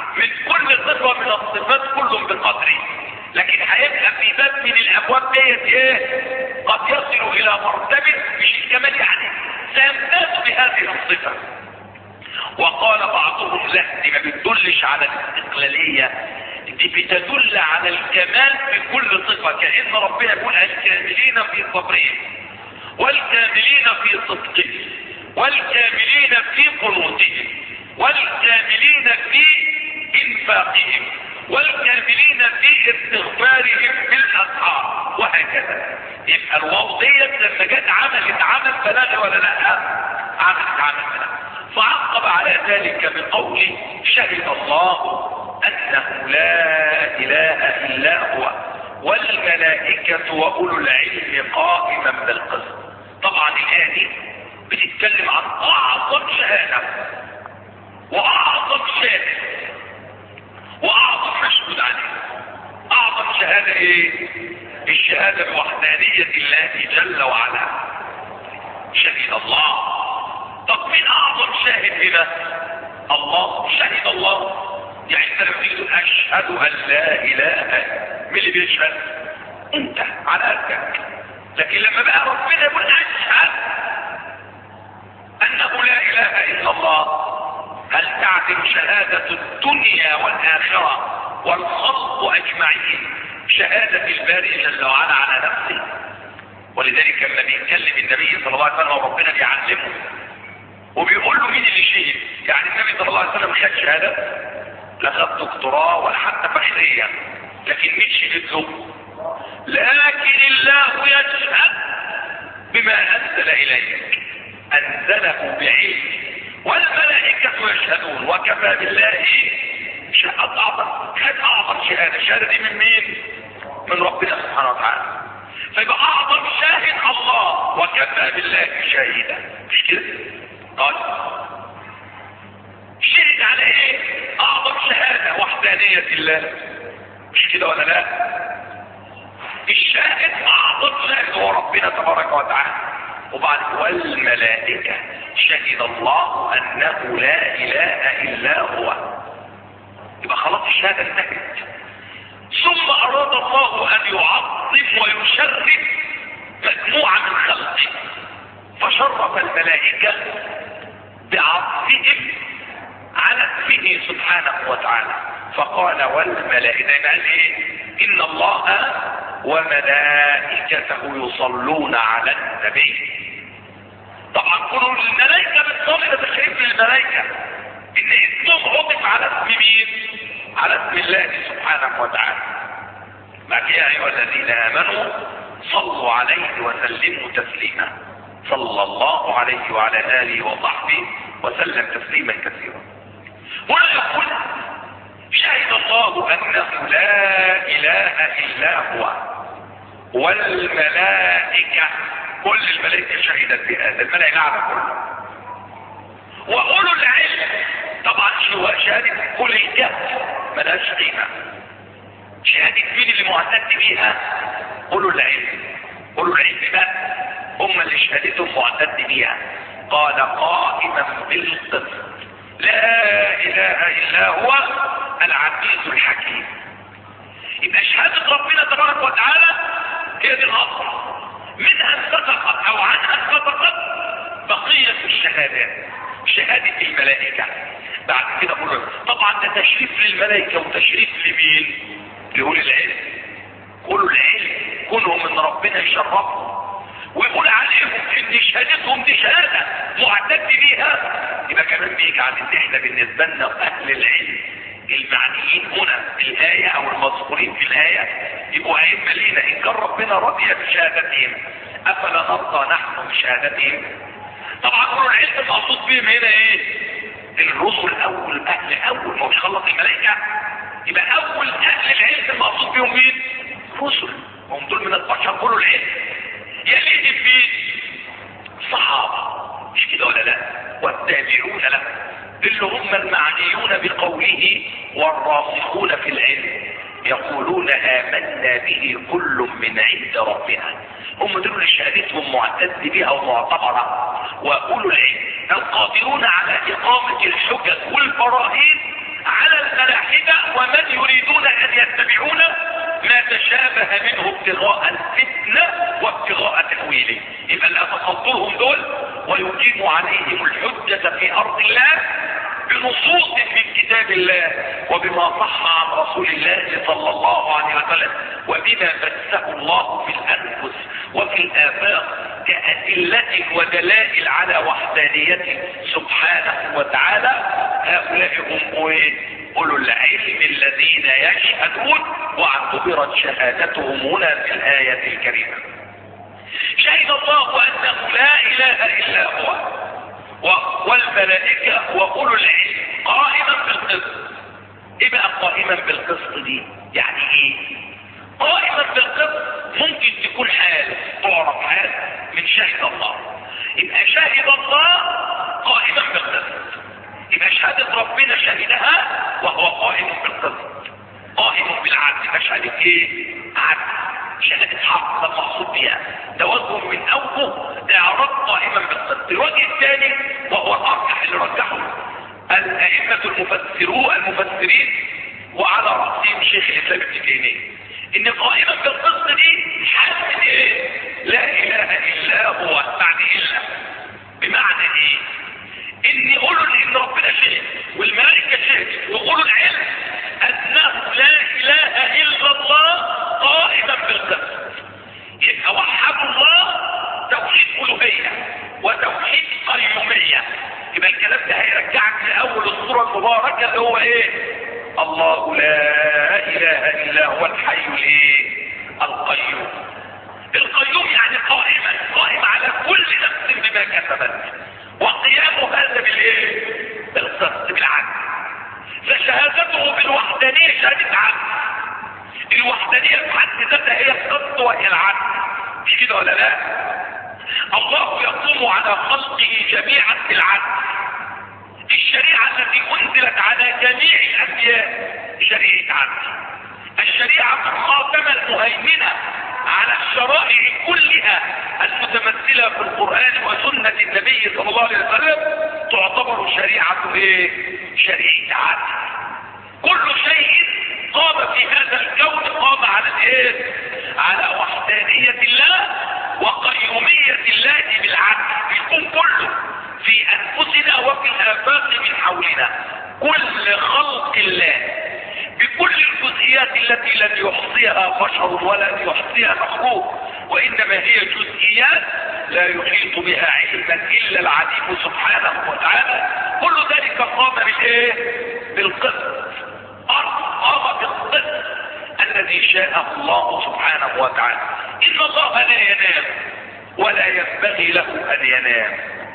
من كل صفة من الصفات كل بقدره، لكن هيبقى في باب من الابواب ديت ايه؟ قد يصل الى مرتبة مش الكمال، يعني سيمتاز بهذه الصفة. وقال بعضهم لا، دي ما بتدلش على الاستقلالية، دي بتدل على الكمال في كل صفة، كأن ربنا يقول الكاملين في صبرهم والكاملين في صدقهم والكاملين في قنوتهم والكاملين في انفاقهم والكاملين في استغفارهم بالاسحار وهكذا. يبقى الواو ديت لما جت عملت عمل بلاغ ولا لا؟ عملت عمل بلاغ. فعقب على ذلك بقوله شهد الله انه لا اله الا هو والملائكة واولو العلم قائما بالقسط. طبعا الآية دي بتتكلم عن اعظم شهادة واعظم شاهد واعظم مشهود عليه. اعظم شهادة ايه؟ الشهادة بوحدانية الله جل وعلا. شهد الله. طب مين اعظم شاهد هنا؟ الله. شهد الله يعني انت لما تيجي تقول اشهد ان لا اله، مين اللي بيشهد؟ انت على قدك. لكن لما بقى ربنا يقول اشهد انه لا اله الا الله، هل تعدل شهادة الدنيا والاخرة والخلق اجمعين شهادة الباري جل وعلا على نفسه؟ ولذلك لما بيتكلم النبي صلى الله عليه وسلم وربنا بيعلمه وبيقول له مين اللي شهد، يعني النبي صلى الله عليه وسلم خد شهادة؟ لا خد دكتوراه ولا حتى بحثية، لكن مين شهد له؟ لكن الله يشهد بما انزل اليك، انزله بعلم والملائكة يشهدون وكفى بالله شهد. اعظم شهادة. شهادة دي من مين؟ من ربنا سبحانه وتعالى. فيبقى اعظم شاهد الله وكفى بالله شهيدا، مش كده؟ قال شهد على ايه؟ اعظم شهادة وحدانية الله، مش كده ولا لا؟ الشاهد اعظم شاهد هو ربنا تبارك وتعالى. وبعد والملائكة شهد الله انه لا اله الا هو. يبقى خلاص الشهادة انتهت. ثم اراد الله ان يعظم ويشرف مجموعة من خلقه، فشرف الملائكة بعظمهم على اسمه سبحانه وتعالى، فقال والملائكة. قال ايه؟ ان الله وملائكته يصلون على النبي. طبعا كل الملائكة بتصلي، تشريف للملائكة ان اسمهم عطف على اسم مين؟ على اسم الله سبحانه وتعالى. ما فيها ايها الذين امنوا صلوا عليه وسلموا تسليما. صلى الله عليه وعلى اله وصحبه وسلم تسليما كثيرا. هنا يقول شهد الله انه لا اله الا هو والملائكة، كل الملائكة شهدت بهذا، الملائكة على كله. واولو العلم، طبعا شهادة كل الكهف ملهاش قيمة. شهادة مين اللي معتد بيها؟ اولو العلم. اولو العلم بقى هم اللي شهادتهم معتد بيها. قال قائما بالقسط لا اله الا هو العزيز الحكيم. يبقى شهادة ربنا تبارك وتعالى هي دي الاصل، منها انتقصت او عنها انتقصت بقية الشهادات. شهادة الملائكة بعد كده قولوا طبعا ده تشريف للملائكة وتشريف لمين؟ لأولي العلم. أولو العلم كونهم من ربنا يشرفهم ويقول عليهم ان شهادتهم دي شهادة معتد بيها، يبقى كمان بيجعل ان احنا بالنسبة لنا اهل العلم المعنيين هنا في الآية او المذكورين في الآية يبقوا ائمة لينا ان كان ربنا رضي بشهادتهم افلا نرضى نحن بشهادتهم. طبعا اولو العلم المقصود بهم هنا ايه؟ الرسل الاول، اهل اول، ما هو خلص الملائكة يبقى اول اهل العلم المقصود بهم مين؟ رسل، هم دول من البشر اولو العلم. يليهم مين؟ صحابة، مش كده ولا لا؟ والتابعون له اللي هم المعنيون بقوله والراسخون في العلم يقولون آمنا به كل من عند ربنا. هم دول اللي شهادتهم معتد بها ومعتبرة. وأولو العلم القادرون على إقامة الحجج والبراهين على الملاحدة ومن يريدون ان يتبعون ما تشابه منه ابتغاء الفتنة وابتغاء تأويله. يبقى اللي اتصدرهم دول ويقيموا عليهم الحجة في ارض الله بنصوص من كتاب الله وبما صح عن رسول الله صلى الله عليه وسلم وبما بثه الله في الانفس وفي الافاق كأدلة ودلائل على وحدانيته سبحانه وتعالى. هؤلاء هم أولو العلم الذين يشهدون، واعتبرت شهادتهم هنا في الآية الكريمة. شهد الله أنه لا إله إلا هو والملائكة وأولو العلم قائما بالقسط. إيه بقى قائما بالقسط دي؟ يعني إيه؟ قائما بالقسط ممكن تكون حال، تعرف حال من شهد الله. يبقى شهد الله قائما بالقسط، يبقى شهادة ربنا شهدها وهو قائم بالقسط، قائم بالعدل. يبقى شهادة ايه؟ عدل، شهادة حق، ده مقصود بها. ده وجه من اوجه اعراض قائما بالقسط. الوجه الثاني وهو الارجح اللي رجحه الائمة المفسرين وعلى رأسهم شيخ الاسلام ابن تيمية، ان قائما بالقسط دي حال من ايه؟ لا اله الا هو. معنى الا بمعنى ايه؟ ان يقولوا ان ربنا شهد والملائكه شهدت ويقولوا العلم انه لا اله الا الله قائما بالقسط. يبقى وحدوا الله توحيد الوهيه وتوحيد قيوميه. يبقى الكلام ده هيرجعك لاول السوره المباركه اللي هو ايه؟ الله لا اله الا هو الحي الايه؟ القيوم. القيوم يعني قائم على كل نفس بما كسبت، وقيامه هذا بالايه؟ بالقسط، بالعدل. فشهادته بالوحدانيه شهاده عدل. الوحدانيه في حد ذاتها هي القسط وهي العدل، مش كده ولا لا؟ الله يقوم على خلقه جميعا بالعدل. الشريعه التي انزلت على جميع الانبياء شريعه عدل. الشريعه الخاتمه المهيمنه على الشرائع كلها المتمثلة في القرآن وسنة النبي صلى الله عليه وسلم تعتبر شريعة ايه؟ شريعة عدل. كل شيء قام في هذا الكون قام على الايه؟ على وحدانية الله وقيومية الله بالعدل. الكون كله في انفسنا وفي الافاق من حولنا، كل خلق الله بكل الجزئيات التي لم يحصيها بشر ولن يحصيها مخلوق، وانما هي جزئيات لا يحيط بها علما الا العليم سبحانه وتعالى. كل ذلك قام بالايه؟ بالقسط. قام بالقسط الذي شاءه الله سبحانه وتعالى. ان الله لا ينام ولا ينبغي له ان ينام،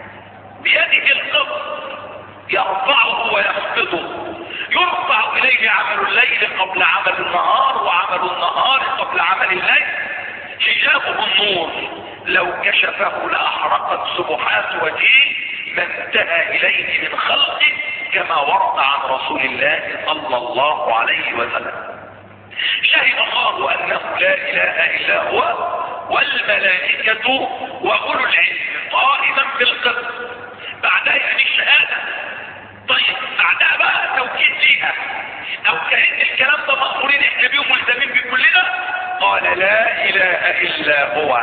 بيده القسط يرفعه ويخفضه. يرفع اليه عمل الليل قبل عمل النهار وعمل النهار قبل عمل الليل. حجابه النور لو كشفه لاحرقت سبحات وجهه ما انتهى اليه من خلقه، كما ورد عن رسول الله صلى الله عليه وسلم. شهد الله انه لا اله الا هو والملائكة واولو العلم قائما بالقسط. بعدها يعني الشهادة. طيب بعدها بقى توكيد ليها، او كأن الكلام ده مأمورين احنا بيه ملزمين بيه كلنا. قال لا اله الا هو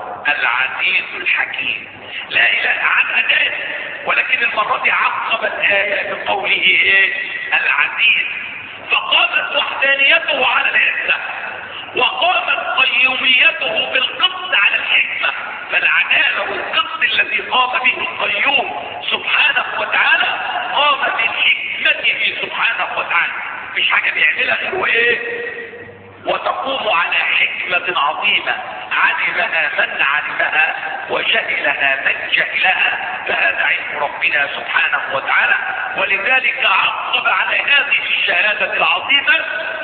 العزيز الحكيم. لا اله عن اداة، ولكن المرة دي عقب الآية بقوله ايه؟ العزيز. فقامت وحدانيته على العزة وقامت قيوميته بالقسط على الحكمة. فالعدالة والقسط الذي قام به القيوم سبحانه وتعالى قام بحكمته سبحانه وتعالى. مش حاجة بيعملها غير وايه؟ وتقوم على حكمة عظيمة علمها من علمها وجهلها من جهلها، فهذا علم ربنا سبحانه وتعالى. ولذلك عقب على هذه الشهادة العظيمة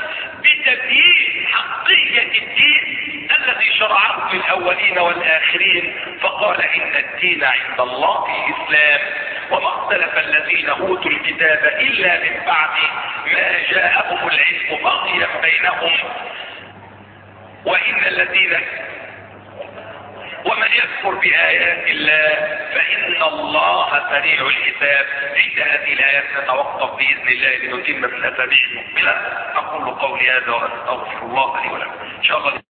بتبيين حقية الدين الذي شرعه للأولين والآخرين، فقال إن الدين عند الله الإسلام وما اختلف الذين أوتوا الكتاب إلا من بعد ما جاءهم العلم بغيا بينهم وإن الذين ومن يكفر بآيات الله فإن الله سريع الحساب. عند هذه الآيات نتوقف بإذن الله لنتم في الأسابيع المقبلة. أقول قولي هذا وأستغفر الله لي ولكم إن شاء الله.